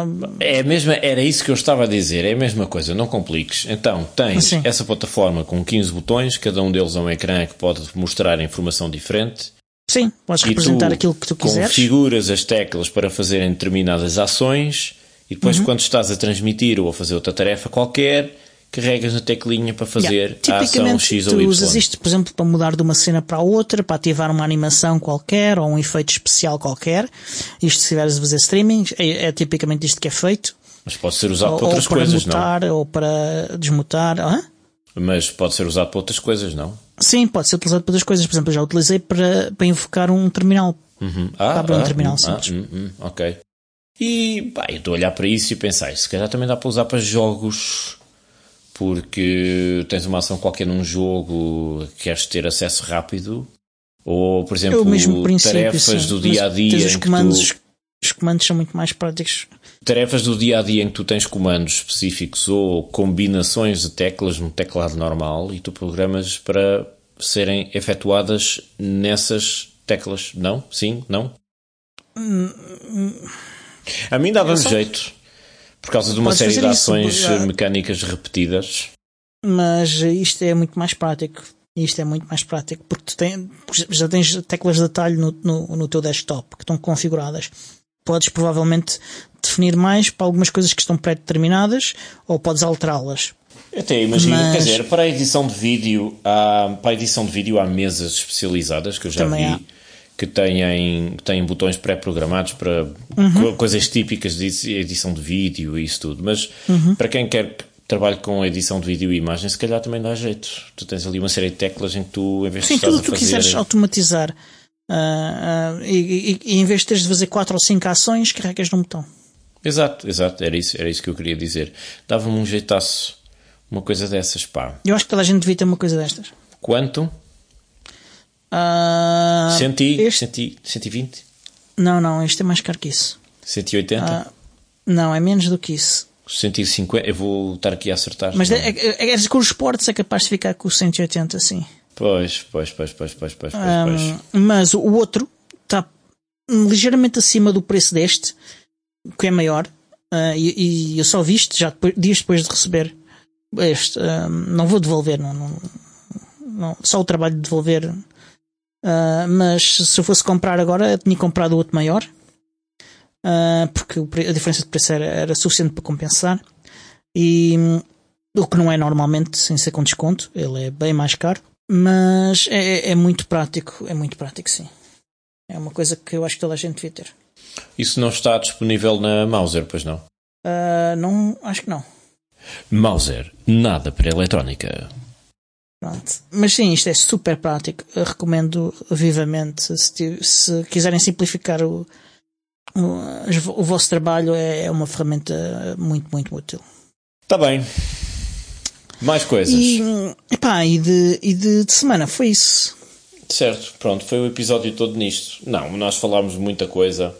Era isso que eu estava a dizer, é a mesma coisa, não compliques. Então, tens essa plataforma com 15 botões, cada um deles é um ecrã que pode mostrar informação diferente. Sim, podes representar aquilo que tu quiseres. Configuras as teclas para fazerem determinadas ações e depois quando estás a transmitir ou a fazer outra tarefa qualquer, carregas na teclinha para fazer a ação X ou Y. Tu usas isto, por exemplo, para mudar de uma cena para a outra, para ativar uma animação qualquer ou um efeito especial qualquer. Isto se estiveres a fazer streaming, é tipicamente isto que é feito. Mas pode ser usado para outras coisas, não? Ou para mutar, ou para desmutar. Mas pode ser usado para outras coisas, não? Sim, pode ser utilizado para outras coisas. Por exemplo, eu já utilizei para invocar um terminal. Para abrir um terminal simples. Ok. E eu estou a olhar para isso e pensar, se calhar também dá para usar para jogos, porque tens uma ação qualquer num jogo, queres ter acesso rápido, ou, por exemplo, tarefas do dia-a-dia. Os comandos são muito mais práticos. Tarefas do dia-a-dia em que tu tens comandos específicos ou combinações de teclas no teclado normal e tu programas para serem efetuadas nessas teclas. Não? Sim? Não? A mim dava-me jeito, por causa de uma série de ações mecânicas repetidas. Mas isto é muito mais prático. Porque já tens teclas de atalho no teu desktop que estão configuradas. Podes provavelmente definir mais para algumas coisas que estão pré-determinadas ou podes alterá-las. Até imagino, quer dizer, para a edição de vídeo há mesas especializadas que eu já vi que têm botões pré-programados para coisas típicas de edição de vídeo e isso tudo. Mas para quem quer trabalho com edição de vídeo e imagem, se calhar também dá jeito. Tu tens ali uma série de teclas em que tu, em vez de tudo que tu quiseres automatizar e em vez de teres de fazer 4 ou 5 ações, carregas num botão. Exato, era isso que eu queria dizer. Dava-me um jeitaço uma coisa dessas, pá. Eu acho que toda a gente devia ter uma coisa destas. Quanto? 120? Não, este é mais caro que isso. 180? Não, é menos do que isso. 150, eu vou estar aqui a acertar. Mas com os esportes é capaz de ficar com os 180, sim. Pois. Mas o outro está ligeiramente acima do preço deste, que é maior. E eu só vi isto já dias depois de receber este. Não vou devolver, não, só o trabalho de devolver. Mas se eu fosse comprar agora, eu tinha comprado o outro maior. Porque a diferença de preço era suficiente para compensar. E o que não é normalmente, sem ser com desconto, ele é bem mais caro. Mas é muito prático, sim. É uma coisa que eu acho que toda a gente devia ter. Isso não está disponível na Mouser, pois não? Não, acho que não. Mouser, nada para eletrónica. Pronto. Mas sim, isto é super prático. Eu recomendo vivamente. Se quiserem simplificar o vosso trabalho, é uma ferramenta muito, muito útil. Está bem. Mais coisas. E de semana foi isso. Certo, pronto, foi o episódio todo nisto. Não, nós falámos muita coisa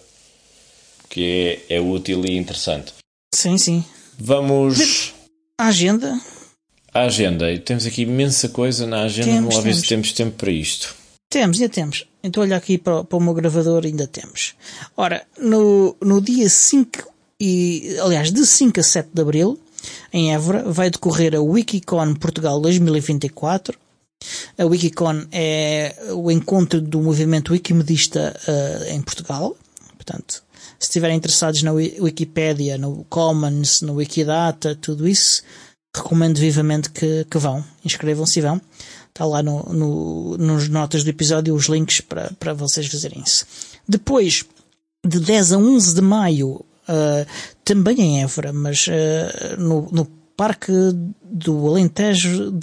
que é útil e interessante. Sim. Vamos... A agenda. A agenda. Temos aqui imensa coisa na agenda. Vamos lá ver se temos tempo para isto. Ainda temos. Então olha aqui para o meu gravador, ainda temos. Ora, no dia 5 de 5 a 7 de Abril, em Évora, vai decorrer a Wikicon Portugal 2024. A Wikicon é o encontro do movimento wikimedista em Portugal. Portanto, se estiverem interessados na Wikipédia, no Commons, no Wikidata, tudo isso, recomendo vivamente que vão. Inscrevam-se e vão. Está lá nos notas do episódio os links para vocês fazerem isso. Depois, de 10 a 11 de maio, também em Évora, mas no Parque do Alentejo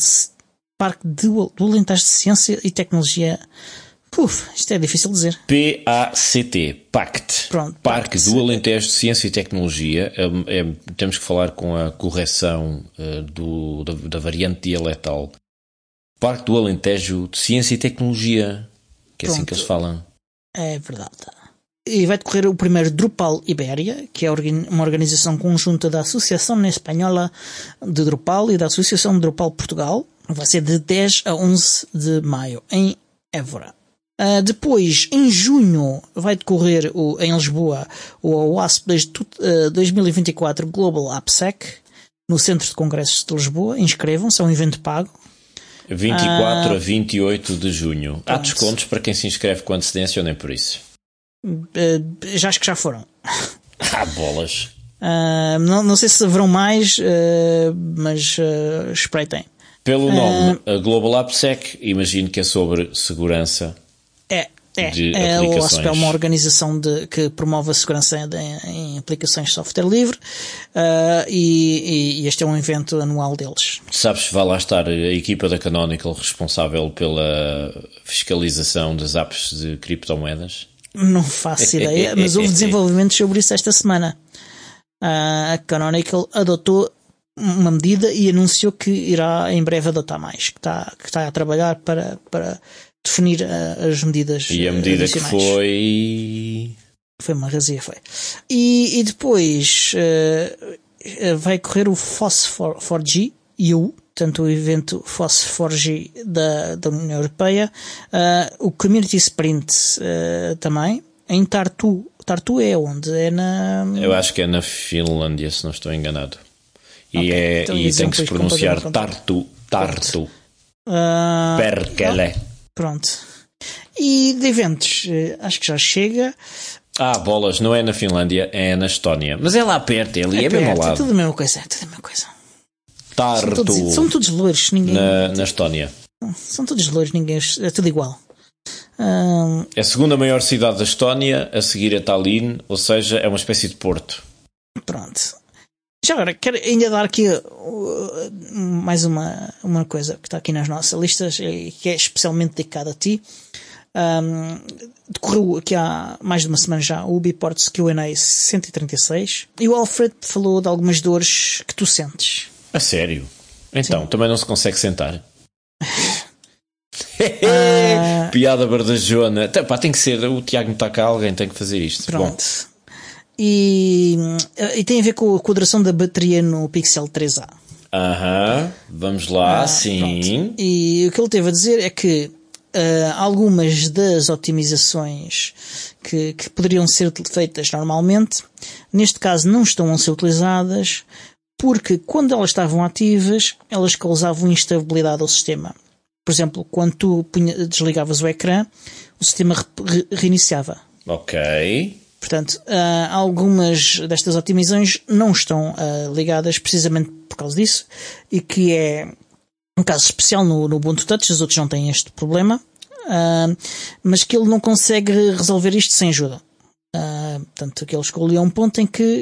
do Alentejo de Ciência e Tecnologia. Isto é difícil de dizer. PACT. Pronto, Parque do Alentejo de Ciência e Tecnologia. Temos que falar com a correção da variante dialetal. Parque do Alentejo de Ciência e Tecnologia. Que é assim que eles falam. É verdade. E vai decorrer o primeiro Drupal Ibéria, que é uma organização conjunta da Associação Espanhola de Drupal e da Associação de Drupal Portugal. Vai ser de 10 a 11 de maio, em Évora. Depois, em junho, vai decorrer em Lisboa o OWASP 2024 Global AppSec, no Centro de Congressos de Lisboa. Inscrevam-se, é um evento pago. 24 a 28 de junho. Há descontos para quem se inscreve com antecedência ou nem por isso? Já acho que já foram. Bolas. Não sei se haverão mais, mas espreitem. Pelo nome, a Global AppSec, imagino que é sobre segurança de aplicações. O OWASP é uma organização que promove a segurança em aplicações de software livre, e este é um evento anual deles. Sabes se vai lá estar a equipa da Canonical responsável pela fiscalização das apps de criptomoedas? Não faço ideia, mas houve desenvolvimentos sobre isso esta semana. A Canonical adotou uma medida e anunciou que irá em breve adotar mais, que está a trabalhar para definir as medidas. E a medida que foi uma razia, foi. E depois vai correr o FOSS4G EU, portanto o evento FOSS4G da União Europeia, o Community Sprint também, em Tartu. Tartu é onde? Eu acho que é na Finlândia, se não estou enganado. Então e tem que se pronunciar Tartu. Perkele. Pronto. E de eventos, acho que já chega. Bolas, não é na Finlândia, é na Estónia. Mas é lá perto, é ali, é mesmo ao lado. É tudo a mesma coisa, Tartu. São todos loiros, ninguém. Na Estónia. São todos loiros, ninguém. É tudo igual. É a segunda maior cidade da Estónia, a seguir a Tallinn, ou seja, é uma espécie de Porto. Pronto. Já agora, quero ainda dar aqui mais uma coisa que está aqui nas nossas listas e que é especialmente dedicada a ti. Decorreu aqui há mais de uma semana já o Ubiports Q&A 136 e o Alfred falou de algumas dores que tu sentes. A sério? Então, também não se consegue sentar? Piada bardajona. Tem que ser, o Tiago não está cá, alguém tem que fazer isto. Pronto. Bom. e tem a ver com a duração da bateria no Pixel 3a. Vamos lá, sim. Pronto. E o que ele teve a dizer é que algumas das otimizações que poderiam ser feitas normalmente, neste caso não estão a ser utilizadas, porque quando elas estavam ativas, elas causavam instabilidade ao sistema. Por exemplo, quando tu desligavas o ecrã, o sistema reiniciava. Ok. Portanto, algumas destas otimizações não estão ligadas precisamente por causa disso, e que é um caso especial no Ubuntu Touch, os outros não têm este problema, mas que ele não consegue resolver isto sem ajuda. Portanto, que ele escolheu um ponto em que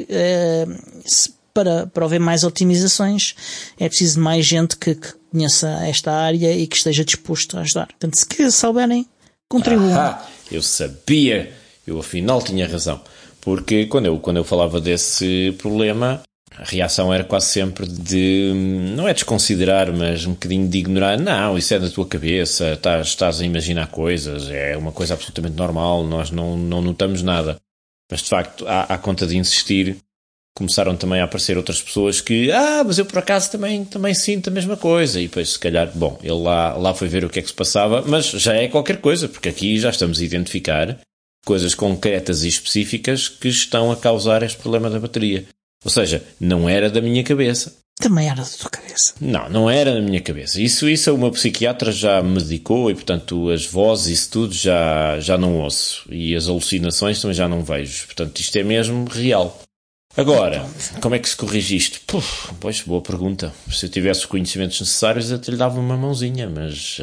para haver mais otimizações é preciso mais gente que conheça esta área e que esteja disposto a ajudar. Portanto, se souberem, contribuam. Eu sabia, eu afinal tinha razão, porque quando eu falava desse problema, a reação era quase sempre de, não é desconsiderar, mas um bocadinho de ignorar. Não, isso é da tua cabeça, estás a imaginar coisas, é uma coisa absolutamente normal, nós não notamos nada. Mas de facto, à conta de insistir, começaram também a aparecer outras pessoas que, mas eu por acaso também sinto a mesma coisa. E depois, se calhar, bom, ele lá foi ver o que é que se passava, mas já é qualquer coisa, porque aqui já estamos a identificar coisas concretas e específicas que estão a causar este problema da bateria. Ou seja, não era da minha cabeça. Também era da tua cabeça. Não era da minha cabeça. Isso o meu psiquiatra já me medicou e, portanto, as vozes, isso tudo já não ouço. E as alucinações também já não vejo. Portanto, isto é mesmo real. Agora, como é que se corrige isto? Pois, boa pergunta. Se eu tivesse os conhecimentos necessários, até lhe dava uma mãozinha, mas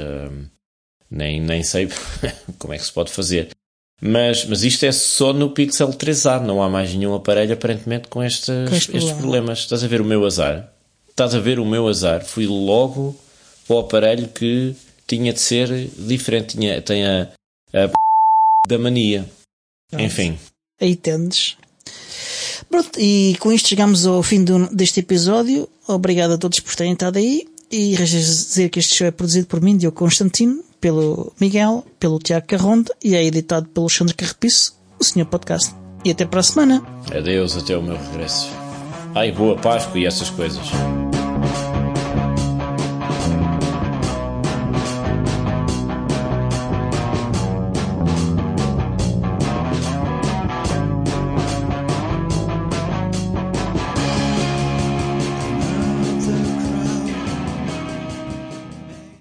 nem sei como é que se pode fazer. Mas isto é só no Pixel 3a, não há mais nenhum aparelho aparentemente com estes problemas. Estás a ver o meu azar? Fui logo ao aparelho que tinha de ser diferente. Tem a da mania. Enfim. Aí tendes. Pronto, e com isto chegamos ao fim deste episódio. Obrigado a todos por terem estado aí. E resta dizer que este show é produzido por mim, Diogo Constantino, pelo Miguel, pelo Tiago Carronde e é editado pelo Alexandre Carrapiço, o Senhor Podcast. E até para a semana. Adeus, até o meu regresso. Boa Páscoa e essas coisas.